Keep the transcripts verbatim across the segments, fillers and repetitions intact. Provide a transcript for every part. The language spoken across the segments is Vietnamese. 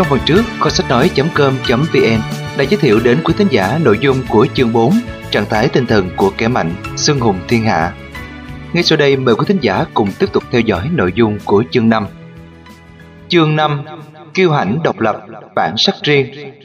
Trong phần trước, kho sách nói chấm com chấm vn đã giới thiệu đến quý thính giả nội dung của chương bốn, trạng thái tinh thần của kẻ mạnh, xưng hùng thiên hạ. Ngay sau đây mời quý thính giả cùng tiếp tục theo dõi nội dung của chương năm. Chương năm, kiêu hãnh độc lập, bản sắc riêng.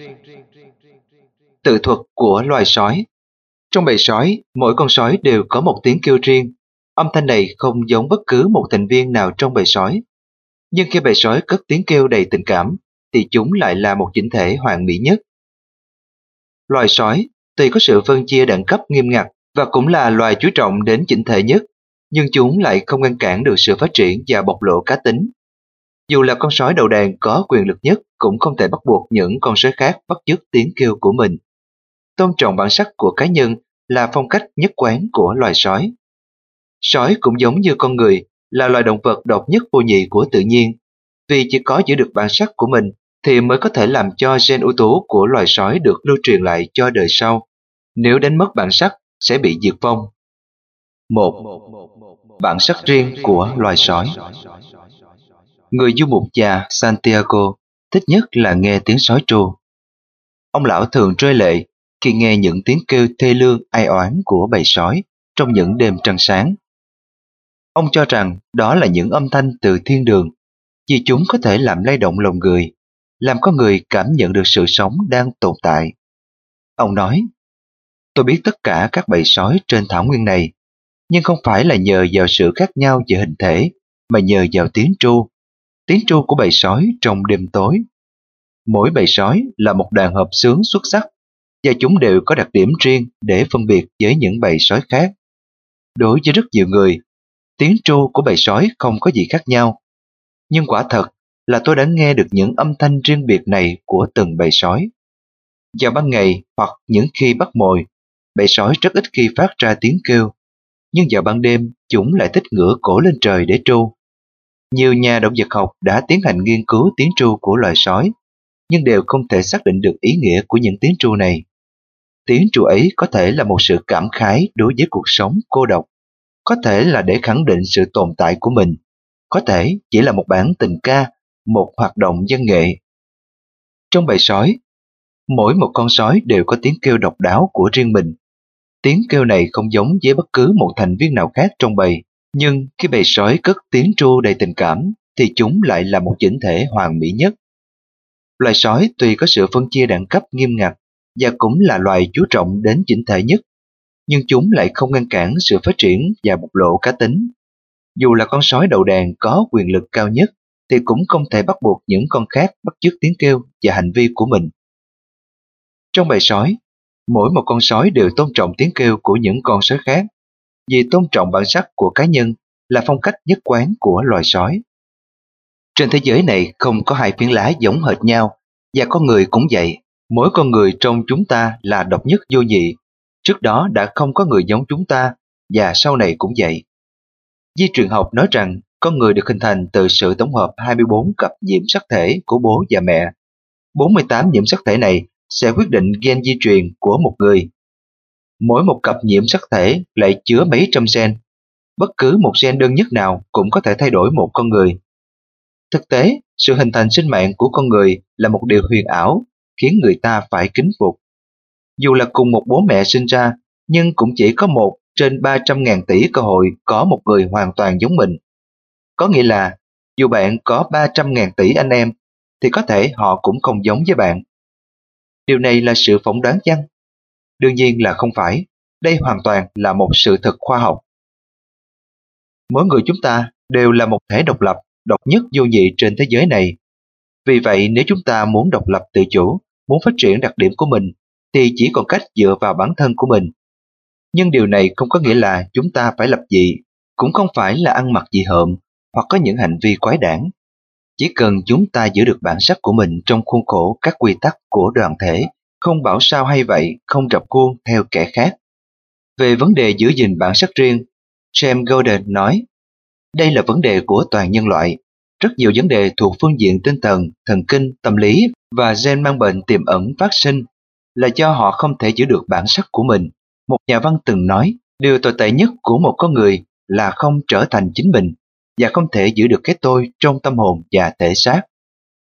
Tự thuật của loài sói. Trong bầy sói, mỗi con sói đều có một tiếng kêu riêng. Âm thanh này không giống bất cứ một thành viên nào trong bầy sói. Nhưng khi bầy sói cất tiếng kêu đầy tình cảm, thì chúng lại là một chỉnh thể hoàn mỹ nhất. Loài sói tuy có sự phân chia đẳng cấp nghiêm ngặt và cũng là loài chú trọng đến chỉnh thể nhất, nhưng chúng lại không ngăn cản được sự phát triển và bộc lộ cá tính. Dù là con sói đầu đàn có quyền lực nhất, cũng không thể bắt buộc những con sói khác bắt chước tiếng kêu của mình. Tôn trọng bản sắc của cá nhân là phong cách nhất quán của loài sói. Sói cũng giống như con người, là loài động vật độc nhất vô nhị của tự nhiên. Vì chỉ có giữ được bản sắc của mình thì mới có thể làm cho gen ưu tú của loài sói được lưu truyền lại cho đời sau. Nếu đánh mất bản sắc sẽ bị diệt vong. một. Bản sắc riêng của loài sói. Người du mục già Santiago thích nhất là nghe tiếng sói tru. Ông lão thường rơi lệ khi nghe những tiếng kêu thê lương ai oán của bầy sói trong những đêm trăng sáng. Ông cho rằng đó là những âm thanh từ thiên đường, vì chúng có thể làm lay động lòng người, làm con người cảm nhận được sự sống đang tồn tại. Ông nói, tôi biết tất cả các bầy sói trên thảo nguyên này, nhưng không phải là nhờ vào sự khác nhau về hình thể, mà nhờ vào tiếng tru, tiếng tru của bầy sói trong đêm tối. Mỗi bầy sói là một đàn hợp xướng xuất sắc, và chúng đều có đặc điểm riêng để phân biệt với những bầy sói khác. Đối với rất nhiều người, tiếng tru của bầy sói không có gì khác nhau. Nhưng quả thật là tôi đã nghe được những âm thanh riêng biệt này của từng bầy sói. Vào ban ngày hoặc những khi bắt mồi, bầy sói rất ít khi phát ra tiếng kêu, nhưng vào ban đêm chúng lại thích ngửa cổ lên trời để tru. Nhiều nhà động vật học đã tiến hành nghiên cứu tiếng tru của loài sói, nhưng đều không thể xác định được ý nghĩa của những tiếng tru này. Tiếng tru ấy có thể là một sự cảm khái đối với cuộc sống cô độc, có thể là để khẳng định sự tồn tại của mình, có thể chỉ là một bản tình ca, một hoạt động văn nghệ. Trong bầy sói, mỗi một con sói đều có tiếng kêu độc đáo của riêng mình. Tiếng kêu này không giống với bất cứ một thành viên nào khác trong bầy, nhưng khi bầy sói cất tiếng tru đầy tình cảm, thì chúng lại là một chỉnh thể hoàn mỹ nhất. Loài sói tuy có sự phân chia đẳng cấp nghiêm ngặt và cũng là loài chú trọng đến chỉnh thể nhất, nhưng chúng lại không ngăn cản sự phát triển và bộc lộ cá tính. Dù là con sói đầu đàn có quyền lực cao nhất, thì cũng không thể bắt buộc những con khác bắt chước tiếng kêu và hành vi của mình. Trong bầy sói, mỗi một con sói đều tôn trọng tiếng kêu của những con sói khác, vì tôn trọng bản sắc của cá nhân là phong cách nhất quán của loài sói. Trên thế giới này không có hai phiến lá giống hệt nhau, và con người cũng vậy. Mỗi con người trong chúng ta là độc nhất vô nhị. Trước đó đã không có người giống chúng ta, và sau này cũng vậy. Di truyền học nói rằng con người được hình thành từ sự tổng hợp hai mươi bốn cặp nhiễm sắc thể của bố và mẹ. bốn mươi tám nhiễm sắc thể này sẽ quyết định gen di truyền của một người. Mỗi một cặp nhiễm sắc thể lại chứa mấy trăm gen. Bất cứ một gen đơn nhất nào cũng có thể thay đổi một con người. Thực tế, sự hình thành sinh mạng của con người là một điều huyền ảo, khiến người ta phải kính phục. Dù là cùng một bố mẹ sinh ra, nhưng cũng chỉ có một trên ba trăm ngàn tỷ cơ hội có một người hoàn toàn giống mình. Có nghĩa là, dù bạn có ba trăm ngàn tỷ anh em, thì có thể họ cũng không giống với bạn. Điều này là sự phỏng đoán chăng? Đương nhiên là không phải. Đây hoàn toàn là một sự thật khoa học. Mỗi người chúng ta đều là một thể độc lập, độc nhất vô nhị trên thế giới này. Vì vậy, nếu chúng ta muốn độc lập tự chủ, muốn phát triển đặc điểm của mình, thì chỉ còn cách dựa vào bản thân của mình. Nhưng điều này không có nghĩa là chúng ta phải lập dị, cũng không phải là ăn mặc dị hợm hoặc có những hành vi quái đản. Chỉ cần chúng ta giữ được bản sắc của mình trong khuôn khổ các quy tắc của đoàn thể, không bảo sao hay vậy, không rập khuôn theo kẻ khác. Về vấn đề giữ gìn bản sắc riêng, James Golden nói, đây là vấn đề của toàn nhân loại. Rất nhiều vấn đề thuộc phương diện tinh thần, thần kinh, tâm lý và gen mang bệnh tiềm ẩn phát sinh là do họ không thể giữ được bản sắc của mình. Một nhà văn từng nói, điều tồi tệ nhất của một con người là không trở thành chính mình và không thể giữ được cái tôi trong tâm hồn và thể xác.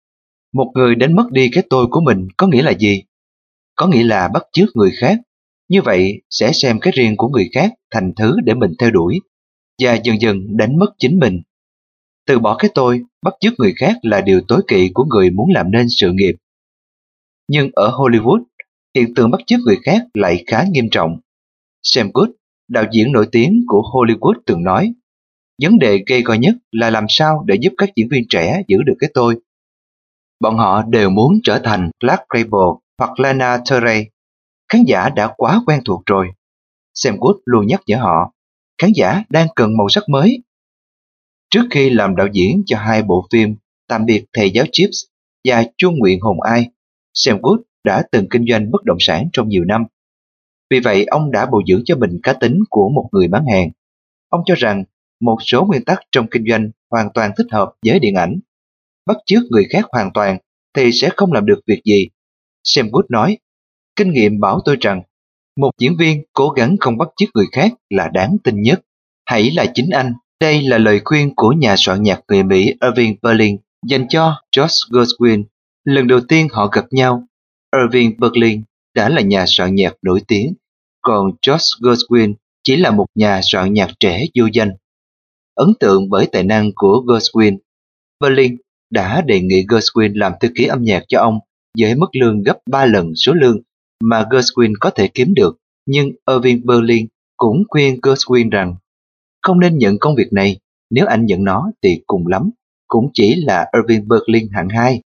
Một người đánh mất đi cái tôi của mình có nghĩa là gì? Có nghĩa là bắt chước người khác. Như vậy sẽ xem cái riêng của người khác thành thứ để mình theo đuổi, và dần dần đánh mất chính mình. Từ bỏ cái tôi, bắt chước người khác là điều tối kỵ của người muốn làm nên sự nghiệp. Nhưng ở Hollywood, hiện tượng bắt chước người khác lại khá nghiêm trọng. Sam Good, đạo diễn nổi tiếng của Hollywood từng nói, vấn đề gây go nhất là làm sao để giúp các diễn viên trẻ giữ được cái tôi. Bọn họ đều muốn trở thành Clark Gable hoặc Lana Del Rey. Khán giả đã quá quen thuộc rồi. Sam Good luôn nhắc nhở họ, khán giả đang cần màu sắc mới. Trước khi làm đạo diễn cho hai bộ phim Tạm biệt thầy giáo Chips và Chuông nguyện hồn ai, Sam Good đã từng kinh doanh bất động sản trong nhiều năm. Vì vậy, ông đã bồi dưỡng cho mình cá tính của một người bán hàng. Ông cho rằng một số nguyên tắc trong kinh doanh hoàn toàn thích hợp với điện ảnh. Bắt chước người khác hoàn toàn thì sẽ không làm được việc gì. Sam Good nói, kinh nghiệm bảo tôi rằng một diễn viên cố gắng không bắt chước người khác là đáng tin nhất. Hãy là chính anh. Đây là lời khuyên của nhà soạn nhạc người Mỹ Irving Berlin dành cho George Gershwin. Lần đầu tiên họ gặp nhau, Irving Berlin đã là nhà soạn nhạc nổi tiếng, còn George Gershwin chỉ là một nhà soạn nhạc trẻ vô danh. Ấn tượng bởi tài năng của Gershwin, Berlin đã đề nghị Gershwin làm thư ký âm nhạc cho ông với mức lương gấp ba lần số lương mà Gershwin có thể kiếm được. Nhưng Irving Berlin cũng khuyên Gershwin rằng không nên nhận công việc này, nếu anh nhận nó thì cùng lắm, cũng chỉ là Irving Berlin hạng hai.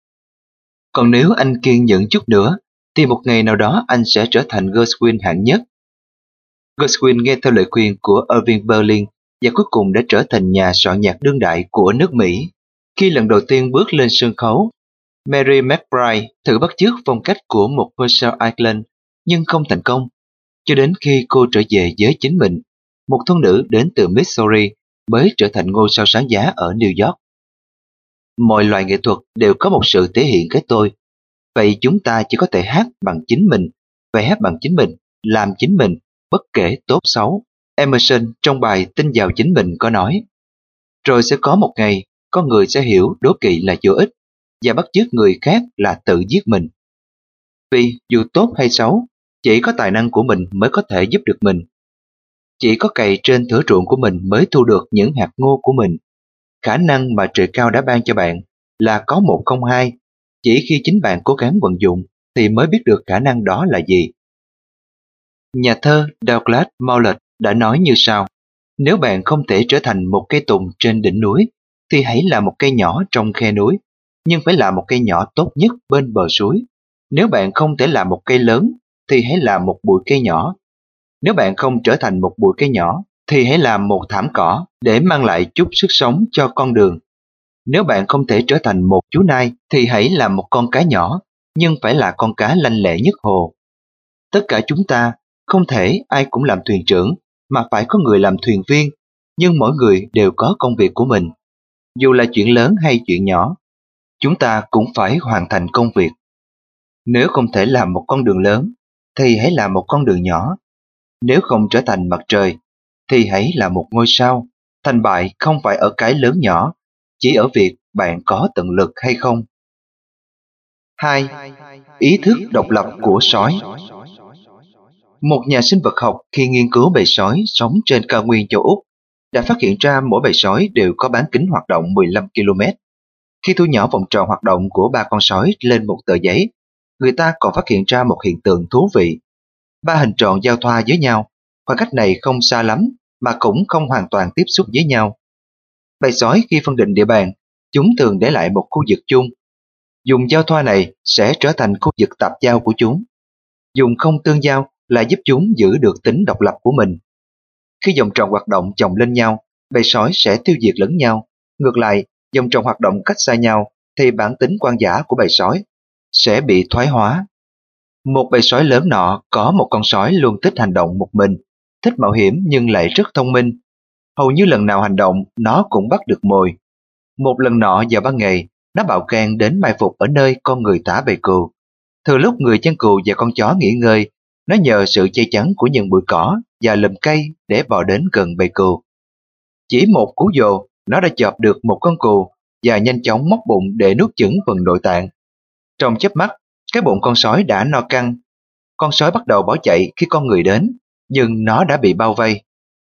Còn nếu anh kiên nhẫn chút nữa, thì một ngày nào đó anh sẽ trở thành Gershwin hạng nhất. Gershwin nghe theo lời khuyên của Irving Berlin và cuối cùng đã trở thành nhà soạn nhạc đương đại của nước Mỹ. Khi lần đầu tiên bước lên sân khấu, Mary McBride thử bắt chước phong cách của một Marshall Island nhưng không thành công, cho đến khi cô trở về với chính mình, một thôn nữ đến từ Missouri mới trở thành ngôi sao sáng giá ở New York. Mọi loại nghệ thuật đều có một sự thể hiện cái tôi, vậy chúng ta chỉ có thể hát bằng chính mình, vẽ bằng chính mình, làm chính mình, bất kể tốt xấu. Emerson trong bài Tin vào chính mình có nói, rồi sẽ có một ngày, con người sẽ hiểu đố kỵ là vô ích, và bắt chước người khác là tự giết mình. Vì dù tốt hay xấu, chỉ có tài năng của mình mới có thể giúp được mình. Chỉ có cày trên thửa ruộng của mình mới thu được những hạt ngô của mình. Khả năng mà trời cao đã ban cho bạn là có một không hai. Chỉ khi chính bạn cố gắng vận dụng thì mới biết được khả năng đó là gì. Nhà thơ Douglas Maulert đã nói như sau: nếu bạn không thể trở thành một cây tùng trên đỉnh núi, thì hãy là một cây nhỏ trong khe núi, nhưng phải là một cây nhỏ tốt nhất bên bờ suối. Nếu bạn không thể là một cây lớn, thì hãy là một bụi cây nhỏ. Nếu bạn không trở thành một bụi cây nhỏ, thì hãy làm một thảm cỏ để mang lại chút sức sống cho con đường. Nếu bạn không thể trở thành một chú nai, thì hãy làm một con cá nhỏ, nhưng phải là con cá lanh lẹ nhất hồ. Tất cả chúng ta, không thể ai cũng làm thuyền trưởng, mà phải có người làm thuyền viên, nhưng mỗi người đều có công việc của mình. Dù là chuyện lớn hay chuyện nhỏ, chúng ta cũng phải hoàn thành công việc. Nếu không thể làm một con đường lớn, thì hãy làm một con đường nhỏ. Nếu không trở thành mặt trời, thì hãy là một ngôi sao. Thành bại không phải ở cái lớn nhỏ, chỉ ở việc bạn có tận lực hay không. hai. Ý thức độc lập của sói. Một nhà sinh vật học khi nghiên cứu bầy sói sống trên cao nguyên châu Úc đã phát hiện ra mỗi bầy sói đều có bán kính hoạt động mười lăm ki lô mét. Khi thu nhỏ vòng tròn hoạt động của ba con sói lên một tờ giấy, người ta còn phát hiện ra một hiện tượng thú vị. Ba hình tròn giao thoa với nhau, khoảng cách này không xa lắm mà cũng không hoàn toàn tiếp xúc với nhau. Bầy sói khi phân định địa bàn, chúng thường để lại một khu vực chung. Dùng giao thoa này sẽ trở thành khu vực tạp giao của chúng. Dùng không tương giao là giúp chúng giữ được tính độc lập của mình. Khi vòng tròn hoạt động chồng lên nhau, bầy sói sẽ tiêu diệt lẫn nhau. Ngược lại, vòng tròn hoạt động cách xa nhau thì bản tính quan dã của bầy sói sẽ bị thoái hóa. Một bầy sói lớn nọ có một con sói luôn thích hành động một mình, thích mạo hiểm nhưng lại rất thông minh. Hầu như lần nào hành động, nó cũng bắt được mồi. Một lần nọ vào ban ngày, nó bạo gan đến mai phục ở nơi con người thả bầy cừu. Thừa lúc người chăn cừu và con chó nghỉ ngơi, nó nhờ sự che chắn của những bụi cỏ và lùm cây để bò đến gần bầy cừu. Chỉ một cú dồ, nó đã chộp được một con cừu và nhanh chóng móc bụng để nuốt chửng phần nội tạng. Trong chớp mắt, cái bụng con sói đã no căng. Con sói bắt đầu bỏ chạy khi con người đến, nhưng nó đã bị bao vây.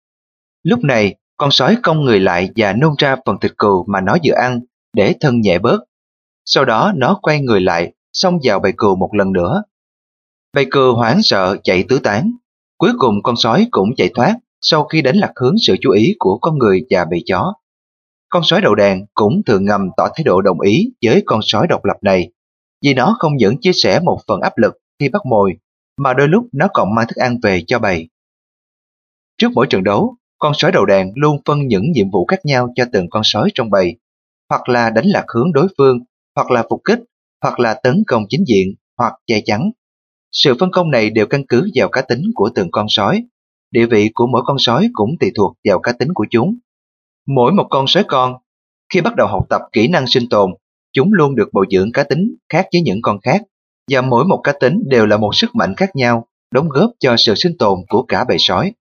Lúc này, con sói cong người lại và nôn ra phần thịt cừu mà nó vừa ăn để thân nhẹ bớt. Sau đó nó quay người lại, xông vào bầy cừu một lần nữa. Bầy cừu hoảng sợ chạy tứ tán. Cuối cùng con sói cũng chạy thoát sau khi đánh lạc hướng sự chú ý của con người và bầy chó. Con sói đầu đàn cũng thường ngầm tỏ thái độ đồng ý với con sói độc lập này, vì nó không những chia sẻ một phần áp lực khi bắt mồi, mà đôi lúc nó còn mang thức ăn về cho bầy. Trước mỗi trận đấu, con sói đầu đàn luôn phân những nhiệm vụ khác nhau cho từng con sói trong bầy, hoặc là đánh lạc hướng đối phương, hoặc là phục kích, hoặc là tấn công chính diện, hoặc che chắn. Sự phân công này đều căn cứ vào cá tính của từng con sói. Địa vị của mỗi con sói cũng tùy thuộc vào cá tính của chúng. Mỗi một con sói con, khi bắt đầu học tập kỹ năng sinh tồn, chúng luôn được bồi dưỡng cá tính khác với những con khác, và mỗi một cá tính đều là một sức mạnh khác nhau, đóng góp cho sự sinh tồn của cả bầy sói.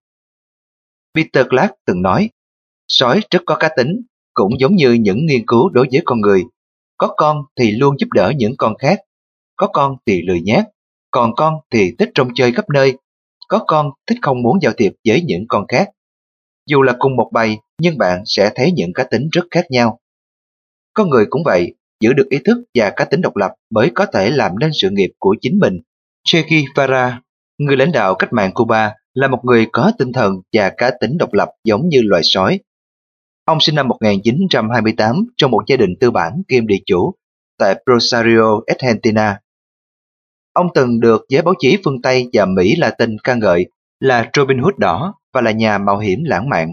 Peter Clark từng nói, sói rất có cá tính, cũng giống như những nghiên cứu đối với con người. Có con thì luôn giúp đỡ những con khác, có con thì lười nhác, còn con thì thích trông chơi khắp nơi, có con thích không muốn giao thiệp với những con khác. Dù là cùng một bầy, nhưng bạn sẽ thấy những cá tính rất khác nhau. Con người cũng vậy, giữ được ý thức và cá tính độc lập mới có thể làm nên sự nghiệp của chính mình. Che Guevara, người lãnh đạo cách mạng Cuba, là một người có tinh thần và cá tính độc lập giống như loài sói. Ông sinh năm một nghìn chín trăm hai mươi tám trong một gia đình tư bản kiêm địa chủ tại Rosario, Argentina. Ông từng được giới báo chí phương Tây và Mỹ Latin ca ngợi là Robin Hood đỏ và là nhà mạo hiểm lãng mạn.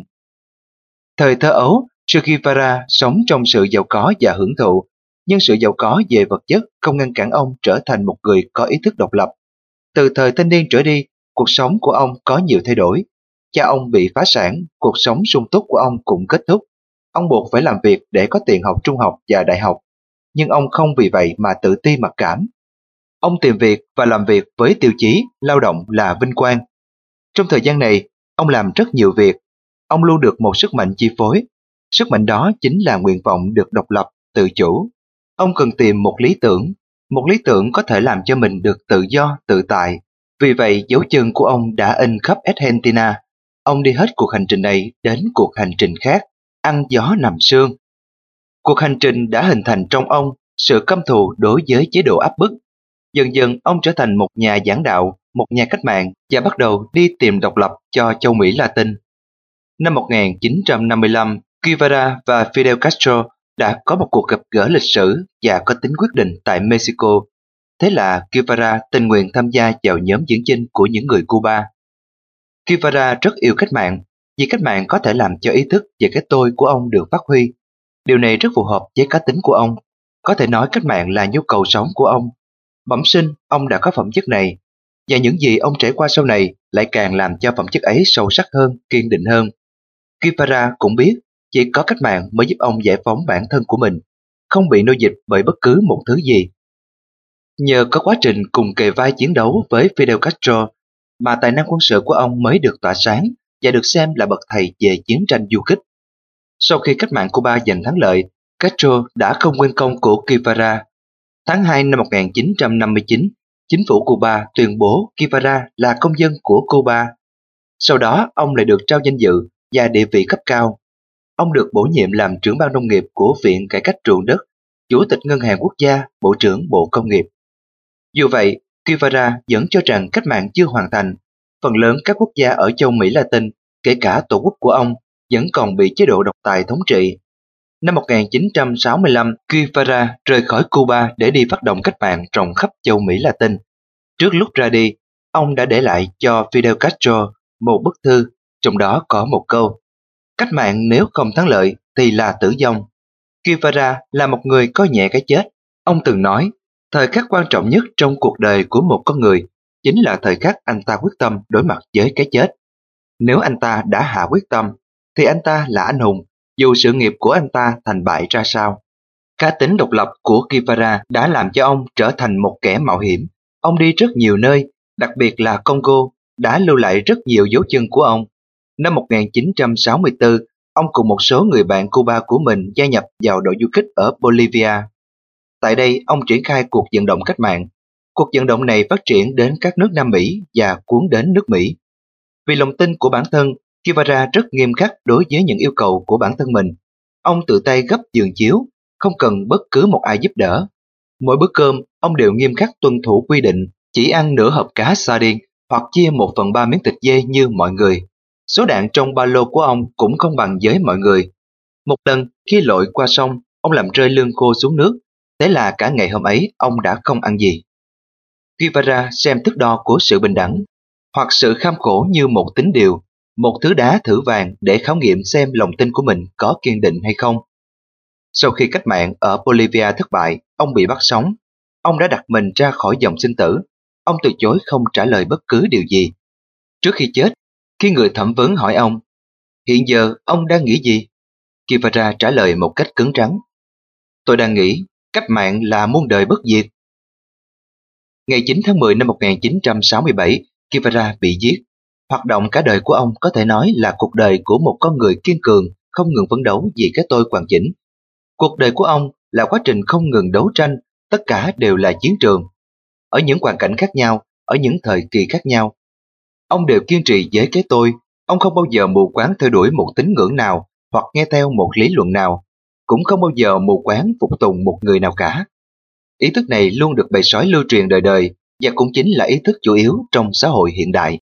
Thời thơ ấu, Che Guevara sống trong sự giàu có và hưởng thụ, nhưng sự giàu có về vật chất không ngăn cản ông trở thành một người có ý thức độc lập. Từ thời thanh niên trở đi, cuộc sống của ông có nhiều thay đổi. Cha ông bị phá sản, cuộc sống sung túc của ông cũng kết thúc. Ông buộc phải làm việc để có tiền học trung học và đại học, nhưng ông không vì vậy mà tự ti mặc cảm. Ông tìm việc và làm việc với tiêu chí lao động là vinh quang. Trong thời gian này, ông làm rất nhiều việc. Ông luôn được một sức mạnh chi phối. Sức mạnh đó chính là nguyện vọng được độc lập, tự chủ. Ông cần tìm một lý tưởng. Một lý tưởng có thể làm cho mình được tự do, tự tại. Vì vậy, dấu chân của ông đã in khắp Argentina. Ông đi hết cuộc hành trình này đến cuộc hành trình khác, ăn gió nằm sương. Cuộc hành trình đã hình thành trong ông sự căm thù đối với chế độ áp bức. Dần dần ông trở thành một nhà giảng đạo, một nhà cách mạng và bắt đầu đi tìm độc lập cho châu Mỹ Latin. Năm một nghìn chín trăm năm mươi lăm, Guevara và Fidel Castro đã có một cuộc gặp gỡ lịch sử và có tính quyết định tại Mexico. Thế là Guevara tình nguyện tham gia vào nhóm diễn chinh của những người Cuba. Guevara rất yêu cách mạng, vì cách mạng có thể làm cho ý thức về cái tôi của ông được phát huy. Điều này rất phù hợp với cá tính của ông. Có thể nói cách mạng là nhu cầu sống của ông. Bẩm sinh, ông đã có phẩm chất này, và những gì ông trải qua sau này lại càng làm cho phẩm chất ấy sâu sắc hơn, kiên định hơn. Guevara cũng biết chỉ có cách mạng mới giúp ông giải phóng bản thân của mình, không bị nô dịch bởi bất cứ một thứ gì. Nhờ có quá trình cùng kề vai chiến đấu với Fidel Castro mà tài năng quân sự của ông mới được tỏa sáng và được xem là bậc thầy về chiến tranh du kích. Sau khi cách mạng Cuba giành thắng lợi, Castro đã không quên công của Guevara. Tháng hai năm một nghìn chín trăm năm mươi chín, chính phủ Cuba tuyên bố Guevara là công dân của Cuba. Sau đó, ông lại được trao danh dự và địa vị cấp cao. Ông được bổ nhiệm làm trưởng ban nông nghiệp của Viện Cải cách ruộng đất, Chủ tịch Ngân hàng Quốc gia, Bộ trưởng Bộ Công nghiệp. Dù vậy, Guevara vẫn cho rằng cách mạng chưa hoàn thành. Phần lớn các quốc gia ở châu Mỹ Latin, kể cả tổ quốc của ông, vẫn còn bị chế độ độc tài thống trị. Năm một nghìn chín trăm sáu mươi lăm, Guevara rời khỏi Cuba để đi phát động cách mạng rộng khắp châu Mỹ Latin. Trước lúc ra đi, ông đã để lại cho Fidel Castro một bức thư, trong đó có một câu: cách mạng nếu không thắng lợi thì là tử vong. Guevara là một người coi nhẹ cái chết. Ông từng nói, thời khắc quan trọng nhất trong cuộc đời của một con người chính là thời khắc anh ta quyết tâm đối mặt với cái chết. Nếu anh ta đã hạ quyết tâm, thì anh ta là anh hùng, dù sự nghiệp của anh ta thành bại ra sao. Cá tính độc lập của Guevara đã làm cho ông trở thành một kẻ mạo hiểm. Ông đi rất nhiều nơi, đặc biệt là Congo, đã lưu lại rất nhiều dấu chân của ông. Năm một nghìn chín trăm sáu mươi tư, ông cùng một số người bạn Cuba của mình gia nhập vào đội du kích ở Bolivia. Tại đây, ông triển khai cuộc vận động cách mạng. Cuộc vận động này phát triển đến các nước Nam Mỹ và cuốn đến nước Mỹ. Vì lòng tin của bản thân, Guevara rất nghiêm khắc đối với những yêu cầu của bản thân mình. Ông tự tay gấp giường chiếu, không cần bất cứ một ai giúp đỡ. Mỗi bữa cơm, ông đều nghiêm khắc tuân thủ quy định, chỉ ăn nửa hộp cá sardine hoặc chia một phần ba miếng thịt dê như mọi người. Số đạn trong ba lô của ông cũng không bằng với mọi người. Một lần, khi lội qua sông, ông làm rơi lương khô xuống nước. Thế là cả ngày hôm ấy, ông đã không ăn gì. Guevara xem thước đo của sự bình đẳng hoặc sự kham khổ như một tín điều, một thứ đá thử vàng để khảo nghiệm xem lòng tin của mình có kiên định hay không. Sau khi cách mạng ở Bolivia thất bại, ông bị bắt sống. Ông đã đặt mình ra khỏi dòng sinh tử. Ông từ chối không trả lời bất cứ điều gì. Trước khi chết, khi người thẩm vấn hỏi ông, hiện giờ ông đang nghĩ gì? Guevara trả lời một cách cứng rắn, tôi đang nghĩ cách mạng là muôn đời bất diệt. Ngày chín tháng mười năm một nghìn chín trăm sáu mươi bảy, Guevara bị giết. Hoạt động cả đời của ông có thể nói là cuộc đời của một con người kiên cường, không ngừng phấn đấu vì cái tôi hoàn chỉnh. Cuộc đời của ông là quá trình không ngừng đấu tranh, tất cả đều là chiến trường. Ở những hoàn cảnh khác nhau, ở những thời kỳ khác nhau, ông đều kiên trì với cái tôi. Ông không bao giờ mù quáng theo đuổi một tín ngưỡng nào hoặc nghe theo một lý luận nào, cũng không bao giờ mù quáng phục tùng một người nào cả. Ý thức này luôn được bầy sói lưu truyền đời đời và cũng chính là ý thức chủ yếu trong xã hội hiện đại.